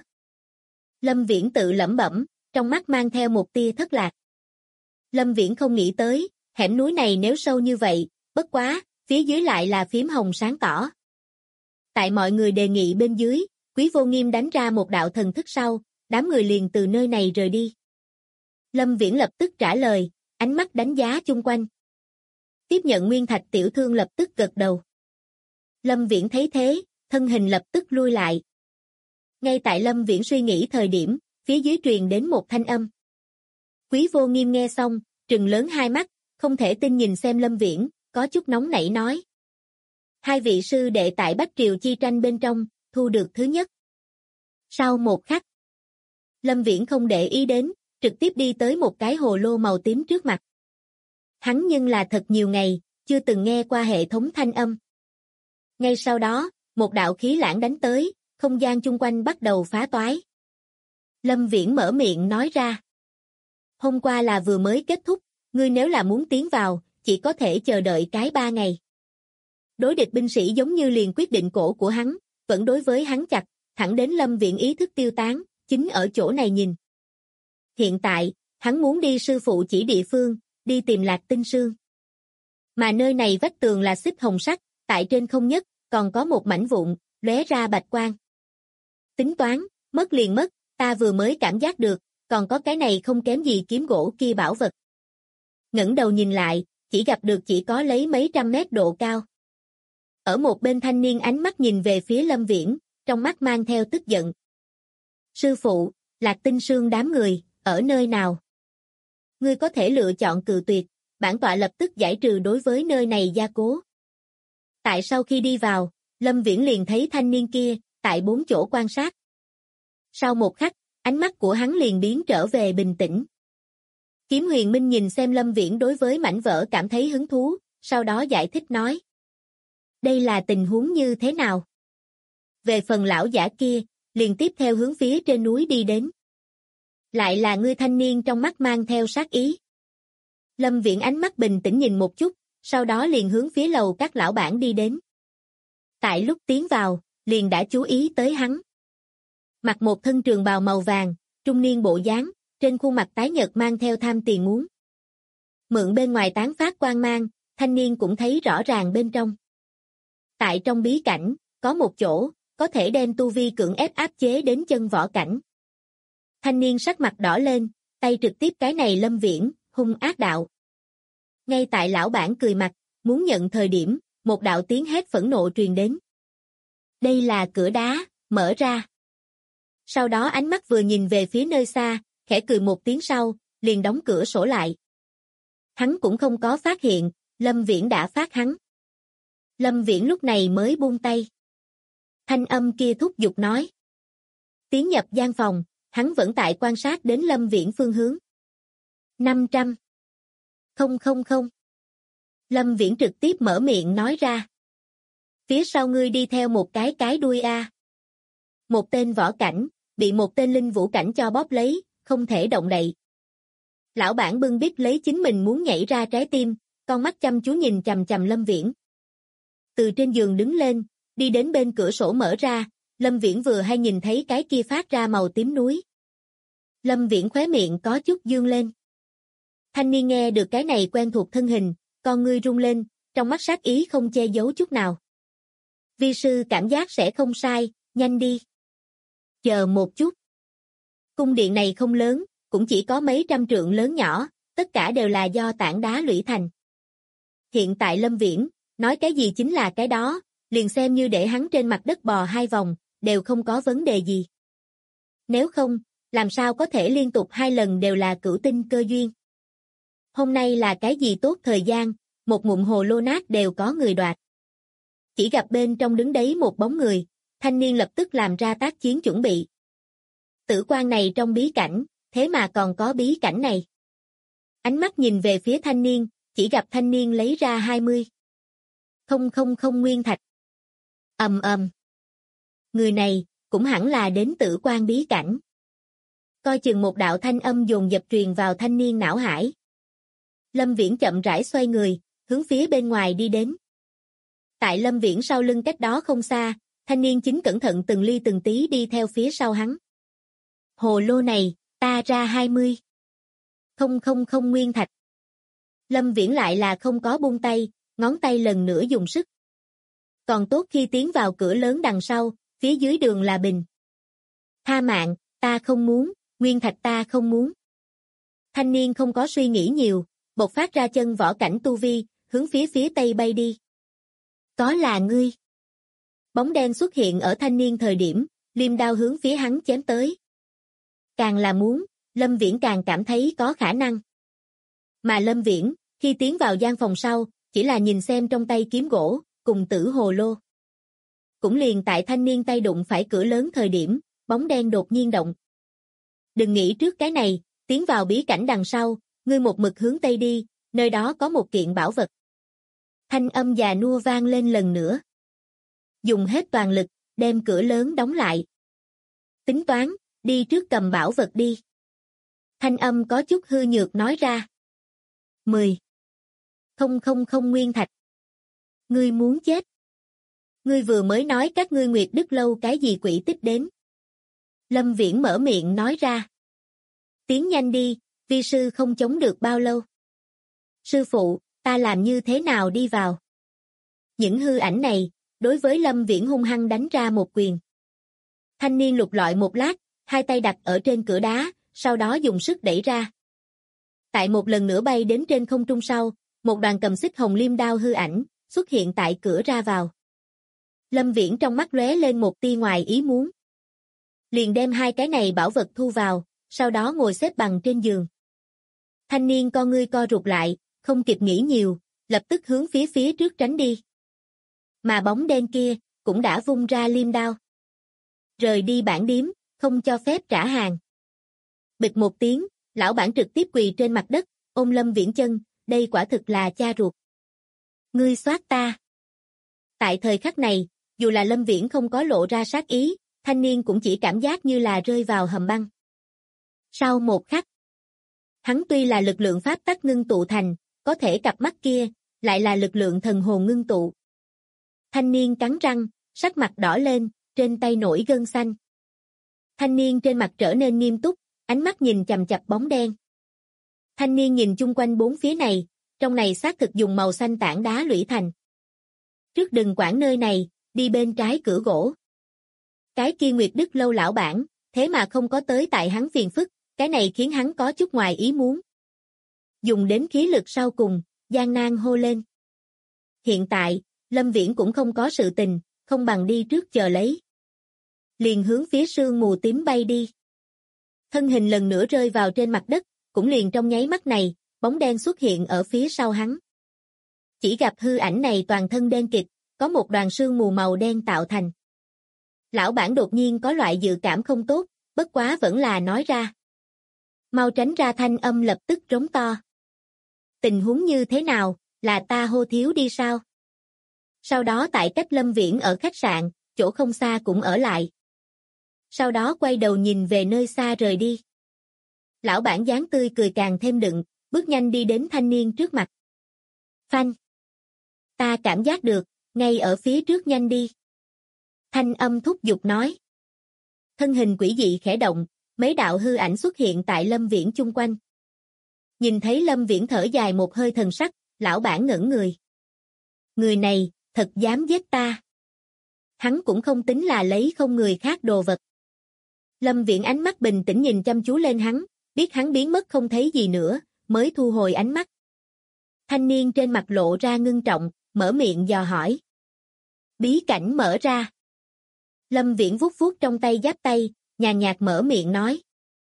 Speaker 2: Lâm Viễn tự lẩm bẩm, trong mắt mang theo một tia thất lạc. Lâm Viễn không nghĩ tới, hẻm núi này nếu sâu như vậy, bất quá, phía dưới lại là phím hồng sáng tỏ. Tại mọi người đề nghị bên dưới, Quý Vô Nghiêm đánh ra một đạo thần thức sau, đám người liền từ nơi này rời đi. Lâm Viễn lập tức trả lời, ánh mắt đánh giá chung quanh. Tiếp nhận nguyên thạch tiểu thương lập tức gật đầu. Lâm Viễn thấy thế, thân hình lập tức lui lại. Ngay tại Lâm Viễn suy nghĩ thời điểm, phía dưới truyền đến một thanh âm. Quý Vô Nghiêm nghe xong, trừng lớn hai mắt, không thể tin nhìn xem Lâm Viễn, có chút nóng nảy nói. Hai vị sư đệ tại Bách Triều chi tranh bên trong, thu được thứ nhất. Sau một khắc, Lâm Viễn không để ý đến, trực tiếp đi tới một cái hồ lô màu tím trước mặt. Hắn nhưng là thật nhiều ngày, chưa từng nghe qua hệ thống thanh âm. Ngay sau đó, một đạo khí lãng đánh tới, không gian chung quanh bắt đầu phá toái. Lâm Viễn mở miệng nói ra. Hôm qua là vừa mới kết thúc, ngươi nếu là muốn tiến vào, chỉ có thể chờ đợi cái 3 ngày. Đối địch binh sĩ giống như liền quyết định cổ của hắn, vẫn đối với hắn chặt, thẳng đến Lâm Viễn ý thức tiêu tán, chính ở chỗ này nhìn. Hiện tại, hắn muốn đi sư phụ chỉ địa phương, đi tìm Lạc Tinh Sương. Mà nơi này vách tường là xích hồng sắt, tại trên không nhất, còn có một mảnh vụn, lóe ra bạch quang. Tính toán, mất liền mất, ta vừa mới cảm giác được, còn có cái này không kém gì kiếm gỗ kia bảo vật. Ngẩng đầu nhìn lại, chỉ gặp được chỉ có lấy mấy trăm mét độ cao. Ở một bên thanh niên ánh mắt nhìn về phía Lâm Viễn, trong mắt mang theo tức giận. Sư phụ, Lạc Tinh Sương đám người, ở nơi nào? Ngươi có thể lựa chọn cự tuyệt, bản tọa lập tức giải trừ đối với nơi này gia cố. Tại sau khi đi vào, Lâm Viễn liền thấy thanh niên kia, tại 4 chỗ quan sát. Sau một khắc, ánh mắt của hắn liền biến trở về bình tĩnh. Kiếm Huyền Minh nhìn xem Lâm Viễn đối với mảnh vỡ cảm thấy hứng thú, sau đó giải thích nói. Đây là tình huống như thế nào? Về phần lão giả kia, liền tiếp theo hướng phía trên núi đi đến. Lại là ngươi thanh niên trong mắt mang theo sát ý. Lâm Viễn ánh mắt bình tĩnh nhìn một chút, sau đó liền hướng phía lầu các lão bản đi đến. Tại lúc tiến vào, liền đã chú ý tới hắn. Mặc một thân trường bào màu vàng, trung niên bộ dáng, trên khuôn mặt tái nhợt mang theo tham tiền muốn. Mượn bên ngoài tán phát quang mang, thanh niên cũng thấy rõ ràng bên trong. Tại trong bí cảnh, có một chỗ, có thể đem tu vi cưỡng ép áp chế đến chân võ cảnh. Thanh niên sắc mặt đỏ lên, tay trực tiếp cái này Lâm Viễn, hung ác đạo. Ngay tại lão bản cười mặt, muốn nhận thời điểm, một đạo tiếng hét phẫn nộ truyền đến. Đây là cửa đá, mở ra. Sau đó ánh mắt vừa nhìn về phía nơi xa, khẽ cười một tiếng sau, liền đóng cửa sổ lại. Hắn cũng không có phát hiện, Lâm Viễn đã phát hắn. Lâm Viễn lúc này mới buông tay. Thanh âm kia thúc giục nói. Tiến nhập gian phòng, hắn vẫn tại quan sát đến Lâm Viễn phương hướng. 500. 000. Lâm Viễn trực tiếp mở miệng nói ra. Phía sau ngươi đi theo một cái đuôi A. Một tên võ cảnh, bị một tên linh vũ cảnh cho bóp lấy, không thể động đậy. Lão bản bưng bít lấy chính mình muốn nhảy ra trái tim, con mắt chăm chú nhìn chằm chằm Lâm Viễn. Từ trên giường đứng lên, đi đến bên cửa sổ mở ra, Lâm Viễn vừa hay nhìn thấy cái kia phát ra màu tím núi. Lâm Viễn khóe miệng có chút dương lên. Thanh niên nghe được cái này quen thuộc thân hình, con ngươi rung lên, trong mắt sát ý không che giấu chút nào. Vi sư cảm giác sẽ không sai, nhanh đi. Chờ một chút. Cung điện này không lớn, cũng chỉ có mấy trăm trượng lớn nhỏ, tất cả đều là do tảng đá lũy thành. Hiện tại Lâm Viễn, nói cái gì chính là cái đó, liền xem như để hắn trên mặt đất bò 2 vòng, đều không có vấn đề gì. Nếu không, làm sao có thể liên tục 2 lần đều là cửu tinh cơ duyên. Hôm nay là cái gì tốt thời gian, một ngụm hồ lô nát đều có người đoạt. Chỉ gặp bên trong đứng đấy một bóng người, thanh niên lập tức làm ra tác chiến chuẩn bị. Tử quan này trong bí cảnh, thế mà còn có bí cảnh này. Ánh mắt nhìn về phía thanh niên, chỉ gặp thanh niên lấy ra 20. 000 nguyên thạch. Ầm ầm. Người này, cũng hẳn là đến tử quan bí cảnh. Coi chừng một đạo thanh âm dồn dập truyền vào thanh niên não hải. Lâm Viễn chậm rãi xoay người, hướng phía bên ngoài đi đến. Tại Lâm Viễn sau lưng cách đó không xa, thanh niên chính cẩn thận từng ly từng tí đi theo phía sau hắn. Hồ lô này, ta ra 20. 000 nguyên thạch. Lâm Viễn lại là không có buông tay, ngón tay lần nữa dùng sức. Còn tốt khi tiến vào cửa lớn đằng sau, phía dưới đường là bình. Tha mạng, ta không muốn, nguyên thạch ta không muốn. Thanh niên không có suy nghĩ nhiều, bộc phát ra chân võ cảnh tu vi, hướng phía tây bay đi. Có là ngươi. Bóng đen xuất hiện ở thanh niên thời điểm, liêm đao hướng phía hắn chém tới. Càng là muốn, Lâm Viễn càng cảm thấy có khả năng. Mà Lâm Viễn, khi tiến vào gian phòng sau, chỉ là nhìn xem trong tay kiếm gỗ, cùng tử hồ lô. Cũng liền tại thanh niên tay đụng phải cửa lớn thời điểm, bóng đen đột nhiên động. Đừng nghĩ trước cái này, tiến vào bí cảnh đằng sau, ngươi một mực hướng tây đi, nơi đó có một kiện bảo vật. Thanh âm già nua vang lên lần nữa. Dùng hết toàn lực, đem cửa lớn đóng lại. Tính toán, đi trước cầm bảo vật đi. Thanh âm có chút hư nhược nói ra. 10. 000 nguyên thạch. Ngươi muốn chết. Ngươi vừa mới nói các ngươi Nguyệt Đức lâu cái gì quỷ tích đến. Lâm Viễn mở miệng nói ra. Tiến nhanh đi, vi sư không chống được bao lâu. Sư phụ, ta làm như thế nào đi vào? Những hư ảnh này, đối với Lâm Viễn hung hăng đánh ra một quyền. Thanh niên lục lọi một lát, hai tay đặt ở trên cửa đá, sau đó dùng sức đẩy ra. Tại một lần nữa bay đến trên không trung sau, một đoàn cầm xích hồng liêm đao hư ảnh, xuất hiện tại cửa ra vào. Lâm Viễn trong mắt lóe lên một tia ngoài ý muốn. liền đem hai cái này bảo vật thu vào, sau đó ngồi xếp bằng trên giường. Thanh niên con ngươi co rụt lại, không kịp nghĩ nhiều, lập tức hướng phía trước tránh đi. Mà bóng đen kia, cũng đã vung ra liêm đao. Rời đi bản điếm, không cho phép trả hàng. Bịch một tiếng, lão bản trực tiếp quỳ trên mặt đất, ôm Lâm Viễn chân, đây quả thực là cha ruột. Ngươi soát ta. Tại thời khắc này, dù là Lâm Viễn không có lộ ra sát ý, thanh niên cũng chỉ cảm giác như là rơi vào hầm băng. Sau một khắc, hắn tuy là lực lượng pháp tắc ngưng tụ thành, có thể cặp mắt kia, lại là lực lượng thần hồn ngưng tụ. Thanh niên cắn răng, sắc mặt đỏ lên, trên tay nổi gân xanh. Thanh niên trên mặt trở nên nghiêm túc, ánh mắt nhìn chằm chằm bóng đen. Thanh niên nhìn chung quanh bốn phía này, trong này xác thực dùng màu xanh tảng đá lũy thành. Trước đừng quản nơi này, đi bên trái cửa gỗ. Cái kia Nguyệt Đức lâu lão bản, thế mà không có tới tại hắn phiền phức, cái này khiến hắn có chút ngoài ý muốn. Dùng đến khí lực sau cùng, gian nan hô lên. Hiện tại, Lâm Viễn cũng không có sự tình, không bằng đi trước chờ lấy. Liền hướng phía sương mù tím bay đi. Thân hình lần nữa rơi vào trên mặt đất, cũng liền trong nháy mắt này, bóng đen xuất hiện ở phía sau hắn. Chỉ gặp hư ảnh này toàn thân đen kịt, có một đoàn sương mù màu đen tạo thành. Lão bản đột nhiên có loại dự cảm không tốt, bất quá vẫn là nói ra. Mau tránh ra, thanh âm lập tức trống to. Tình huống như thế nào, là ta hô thiếu đi sao? Sau đó tại cách Lâm Viễn ở khách sạn, chỗ không xa cũng ở lại. Sau đó quay đầu nhìn về nơi xa rời đi. Lão bản dáng tươi cười càng thêm đựng, bước nhanh đi đến thanh niên trước mặt. Phanh! Ta cảm giác được, ngay ở phía trước, nhanh đi. Thanh âm thúc giục nói. Thân hình quỷ dị khẽ động, mấy đạo hư ảnh xuất hiện tại Lâm Viễn chung quanh. Nhìn thấy Lâm Viễn thở dài một hơi, thần sắc, lão bản ngẩn người. Người này, thật dám giết ta. Hắn cũng không tính là lấy không người khác đồ vật. Lâm Viễn ánh mắt bình tĩnh nhìn chăm chú lên hắn, biết hắn biến mất không thấy gì nữa, mới thu hồi ánh mắt. Thanh niên trên mặt lộ ra ngưng trọng, mở miệng dò hỏi. Bí cảnh mở ra. Lâm Viễn vuốt vuốt trong tay giáp tay, nhàn nhạt mở miệng nói.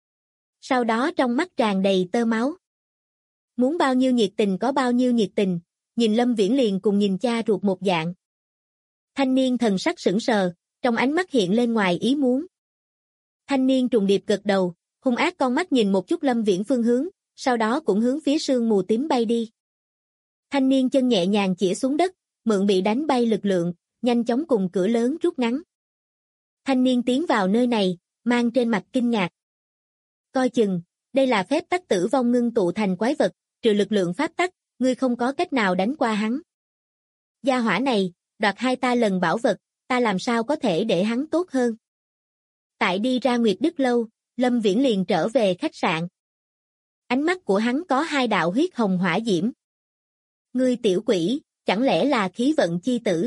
Speaker 2: Sau đó trong mắt tràn đầy tơ máu. Muốn bao nhiêu nhiệt tình có bao nhiêu nhiệt tình, nhìn Lâm Viễn liền cùng nhìn cha ruột một dạng. Thanh niên thần sắc sững sờ, trong ánh mắt hiện lên ngoài ý muốn. Thanh niên trùng điệp gật đầu, hung ác con mắt nhìn một chút Lâm Viễn phương hướng, sau đó cũng hướng phía sương mù tím bay đi. Thanh niên chân nhẹ nhàng chĩa xuống đất, mượn bị đánh bay lực lượng, nhanh chóng cùng cửa lớn rút ngắn. Thanh niên tiến vào nơi này, mang trên mặt kinh ngạc. Coi chừng, đây là phép tắc tử vong ngưng tụ thành quái vật, trừ lực lượng pháp tắc, ngươi không có cách nào đánh qua hắn. Gia hỏa này, đoạt hai ta lần bảo vật, ta làm sao có thể để hắn tốt hơn. Tại đi ra Nguyệt Đức lâu, Lâm Viễn liền trở về khách sạn. Ánh mắt của hắn có hai đạo huyết hồng hỏa diễm. Ngươi tiểu quỷ, chẳng lẽ là khí vận chi tử?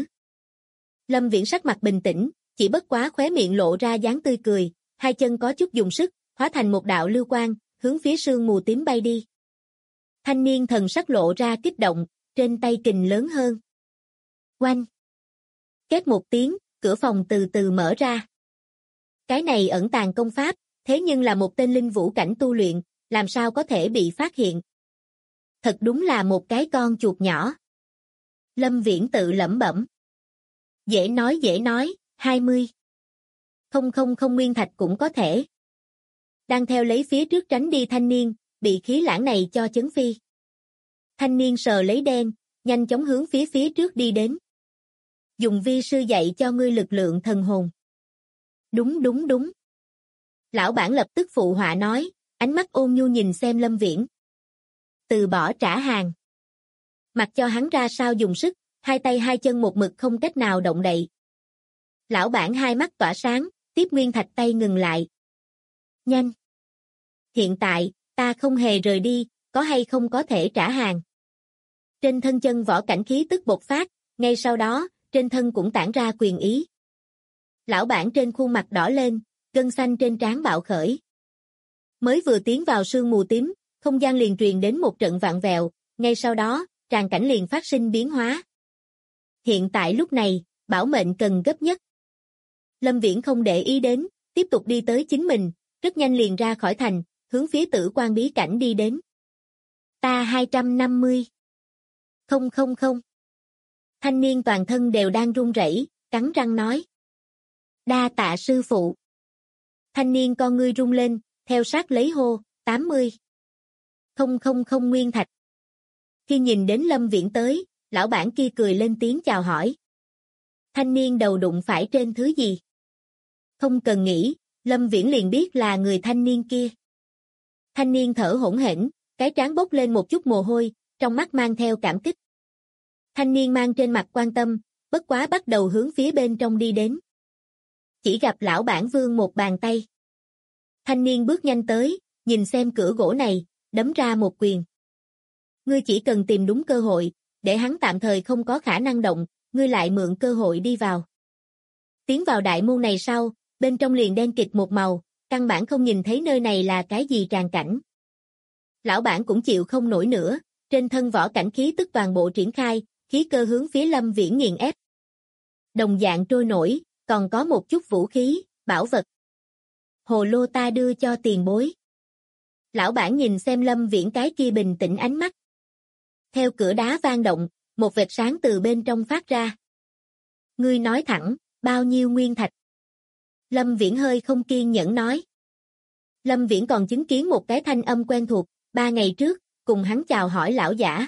Speaker 2: Lâm Viễn sắc mặt bình tĩnh, chỉ bất quá khóe miệng lộ ra dáng tươi cười, hai chân có chút dùng sức, hóa thành một đạo lưu quang, hướng phía sương mù tím bay đi. Thanh niên thần sắc lộ ra kích động, trên tay kình lớn hơn. Oanh! Két một tiếng, cửa phòng từ từ mở ra. Cái này ẩn tàng công pháp, thế nhưng là một tên linh vũ cảnh tu luyện, làm sao có thể bị phát hiện? Thật đúng là một cái con chuột nhỏ. Lâm Viễn tự lẩm bẩm. Dễ nói, 20. Không nguyên thạch cũng có thể. Đang theo lấy phía trước tránh đi thanh niên, bị khí lãng này cho chấn phi. Thanh niên sờ lấy đen, nhanh chóng hướng phía trước đi đến. Dùng vi sư dạy cho ngươi lực lượng thần hồn. Đúng. Lão bản lập tức phụ họa nói, ánh mắt ôn nhu nhìn xem Lâm Viễn. Từ bỏ trả hàng. Mặc cho hắn ra sao dùng sức, hai tay hai chân một mực không cách nào động đậy. Lão bản hai mắt tỏa sáng, tiếp nguyên thạch tay ngừng lại. Nhanh. Hiện tại, ta không hề rời đi, có hay không có thể trả hàng. Trên thân chân võ cảnh khí tức bộc phát, ngay sau đó, trên thân cũng tản ra quyền ý. Lão bản trên khuôn mặt đỏ lên, gân xanh trên trán bạo khởi. Mới vừa tiến vào sương mù tím, không gian liền truyền đến một trận vạn vẹo, ngay sau đó, tràng cảnh liền phát sinh biến hóa. Hiện tại lúc này, bảo mệnh cần gấp nhất. Lâm Viễn không để ý đến, tiếp tục đi tới chính mình, rất nhanh liền ra khỏi thành, hướng phía Tử Quan bí cảnh đi đến. Ta 250. Không không không. Thanh niên toàn thân đều đang run rẩy, cắn răng nói. Đa tạ sư phụ. Thanh niên con ngươi rung lên, theo sát lấy hô, 80. Không không không nguyên thạch. Khi nhìn đến Lâm Viễn tới, lão bản kia cười lên tiếng chào hỏi. Thanh niên đầu đụng phải trên thứ gì? Không cần nghĩ, Lâm Viễn liền biết là người thanh niên kia. Thanh niên thở hổn hển, cái trán bốc lên một chút mồ hôi, trong mắt mang theo cảm kích. Thanh niên mang trên mặt quan tâm, bất quá bắt đầu hướng phía bên trong đi đến. Chỉ gặp lão bản vươn một bàn tay. Thanh niên bước nhanh tới, nhìn xem cửa gỗ này, đấm ra một quyền. Ngươi chỉ cần tìm đúng cơ hội, để hắn tạm thời không có khả năng động, ngươi lại mượn cơ hội đi vào. Tiến vào đại môn này sau, bên trong liền đen kịt một màu, căn bản không nhìn thấy nơi này là cái gì tràn cảnh. Lão bản cũng chịu không nổi nữa, trên thân võ cảnh khí tức toàn bộ triển khai, khí cơ hướng phía Lâm Viễn nghiền ép. Đồng dạng trôi nổi, còn có một chút vũ khí, bảo vật. Hồ lô ta đưa cho tiền bối. Lão bản nhìn xem Lâm Viễn cái kia bình tĩnh ánh mắt. Theo cửa đá vang động, một vệt sáng từ bên trong phát ra. Ngươi nói thẳng, bao nhiêu nguyên thạch? Lâm Viễn hơi không kiên nhẫn nói. Lâm Viễn còn chứng kiến một cái thanh âm quen thuộc, 3 ngày trước, cùng hắn chào hỏi lão giả.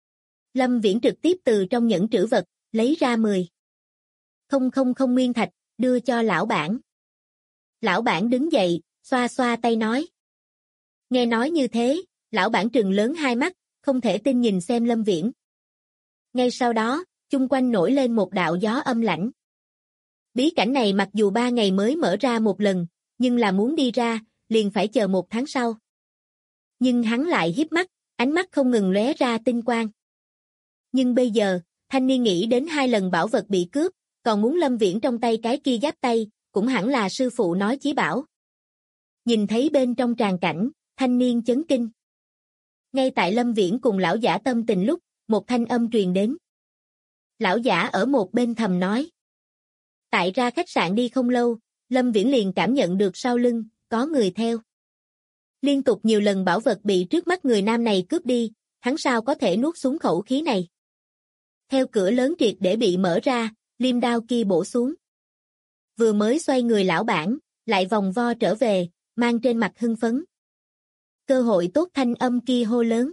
Speaker 2: Lâm Viễn trực tiếp từ trong nhẫn trữ vật, lấy ra 10. Không nguyên thạch, đưa cho lão bản. Lão bản đứng dậy, xoa xoa tay nói. Nghe nói như thế, lão bản trừng lớn hai mắt, không thể tin nhìn xem Lâm Viễn. Ngay sau đó, chung quanh nổi lên một đạo gió âm lãnh. Bí cảnh này mặc dù 3 ngày mới mở ra một lần, nhưng là muốn đi ra, liền phải chờ 1 tháng sau. Nhưng hắn lại híp mắt, ánh mắt không ngừng lóe ra tinh quang. Nhưng bây giờ, thanh niên nghĩ đến 2 lần bảo vật bị cướp, còn muốn Lâm Viễn trong tay cái kia giáp tay, cũng hẳn là sư phụ nói chí bảo. Nhìn thấy bên trong tràn cảnh, thanh niên chấn kinh. Ngay tại Lâm Viễn cùng lão giả tâm tình lúc, một thanh âm truyền đến. Lão giả ở một bên thầm nói. Tại ra khách sạn đi không lâu, Lâm Viễn liền cảm nhận được sau lưng, có người theo. Liên tục nhiều lần bảo vật bị trước mắt người nam này cướp đi, hắn sao có thể nuốt xuống khẩu khí này. Theo cửa lớn triệt để bị mở ra, liêm đao kia bổ xuống. Vừa mới xoay người lão bản, lại vòng vo trở về, mang trên mặt hưng phấn. Cơ hội tốt thanh âm kia hô lớn.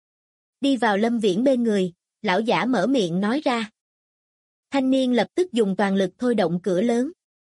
Speaker 2: Đi vào Lâm Viễn bên người, lão giả mở miệng nói ra. Thanh niên lập tức dùng toàn lực thôi động cửa lớn.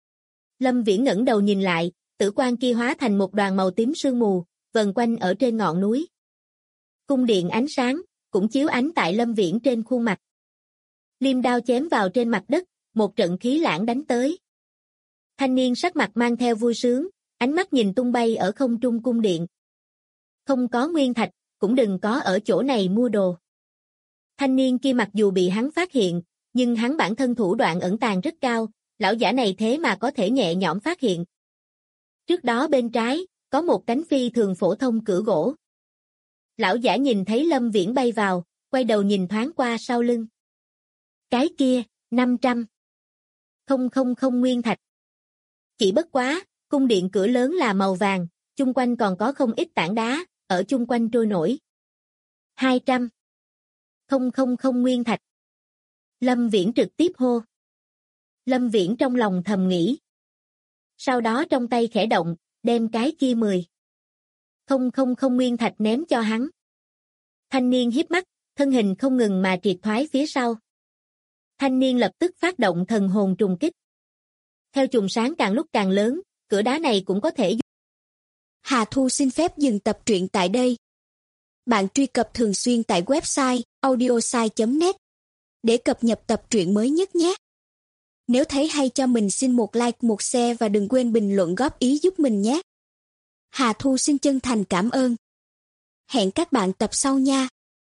Speaker 2: Lâm Viễn ngẩng đầu nhìn lại, tử quan kia hóa thành một đoàn màu tím sương mù, vần quanh ở trên ngọn núi. Cung điện ánh sáng, cũng chiếu ánh tại Lâm Viễn trên khuôn mặt. Liêm đao chém vào trên mặt đất, một trận khí lãng đánh tới. Thanh niên sắc mặt mang theo vui sướng, ánh mắt nhìn tung bay ở không trung cung điện. Không có nguyên thạch, cũng đừng có ở chỗ này mua đồ. Thanh niên kia mặc dù bị hắn phát hiện, nhưng hắn bản thân thủ đoạn ẩn tàng rất cao, lão giả này thế mà có thể nhẹ nhõm phát hiện. Trước đó bên trái, có một cánh phi thường phổ thông cửa gỗ. Lão giả nhìn thấy Lâm Viễn bay vào, quay đầu nhìn thoáng qua sau lưng. Cái kia, 500. Không nguyên thạch. Chỉ bất quá, cung điện cửa lớn là màu vàng, chung quanh còn có không ít tảng đá, ở chung quanh trôi nổi. 200. Không nguyên thạch. Lâm Viễn trực tiếp hô. Lâm Viễn trong lòng thầm nghĩ. Sau đó trong tay khẽ động, đem cái kia 10. Không nguyên thạch ném cho hắn. Thanh niên híp mắt, thân hình không ngừng mà triệt thoái phía sau. Thanh niên lập tức phát động thần hồn trùng kích. Theo chùm sáng càng lúc càng lớn, cửa đá này cũng có thể.
Speaker 3: Hà Thu xin phép dừng tập truyện tại đây. Bạn truy cập thường xuyên tại website audiosai.net để cập nhật tập truyện mới nhất nhé. Nếu thấy hay cho mình xin một like, một share và đừng quên bình luận góp ý giúp mình nhé. Hà Thu xin chân thành cảm ơn. Hẹn các bạn tập sau nha.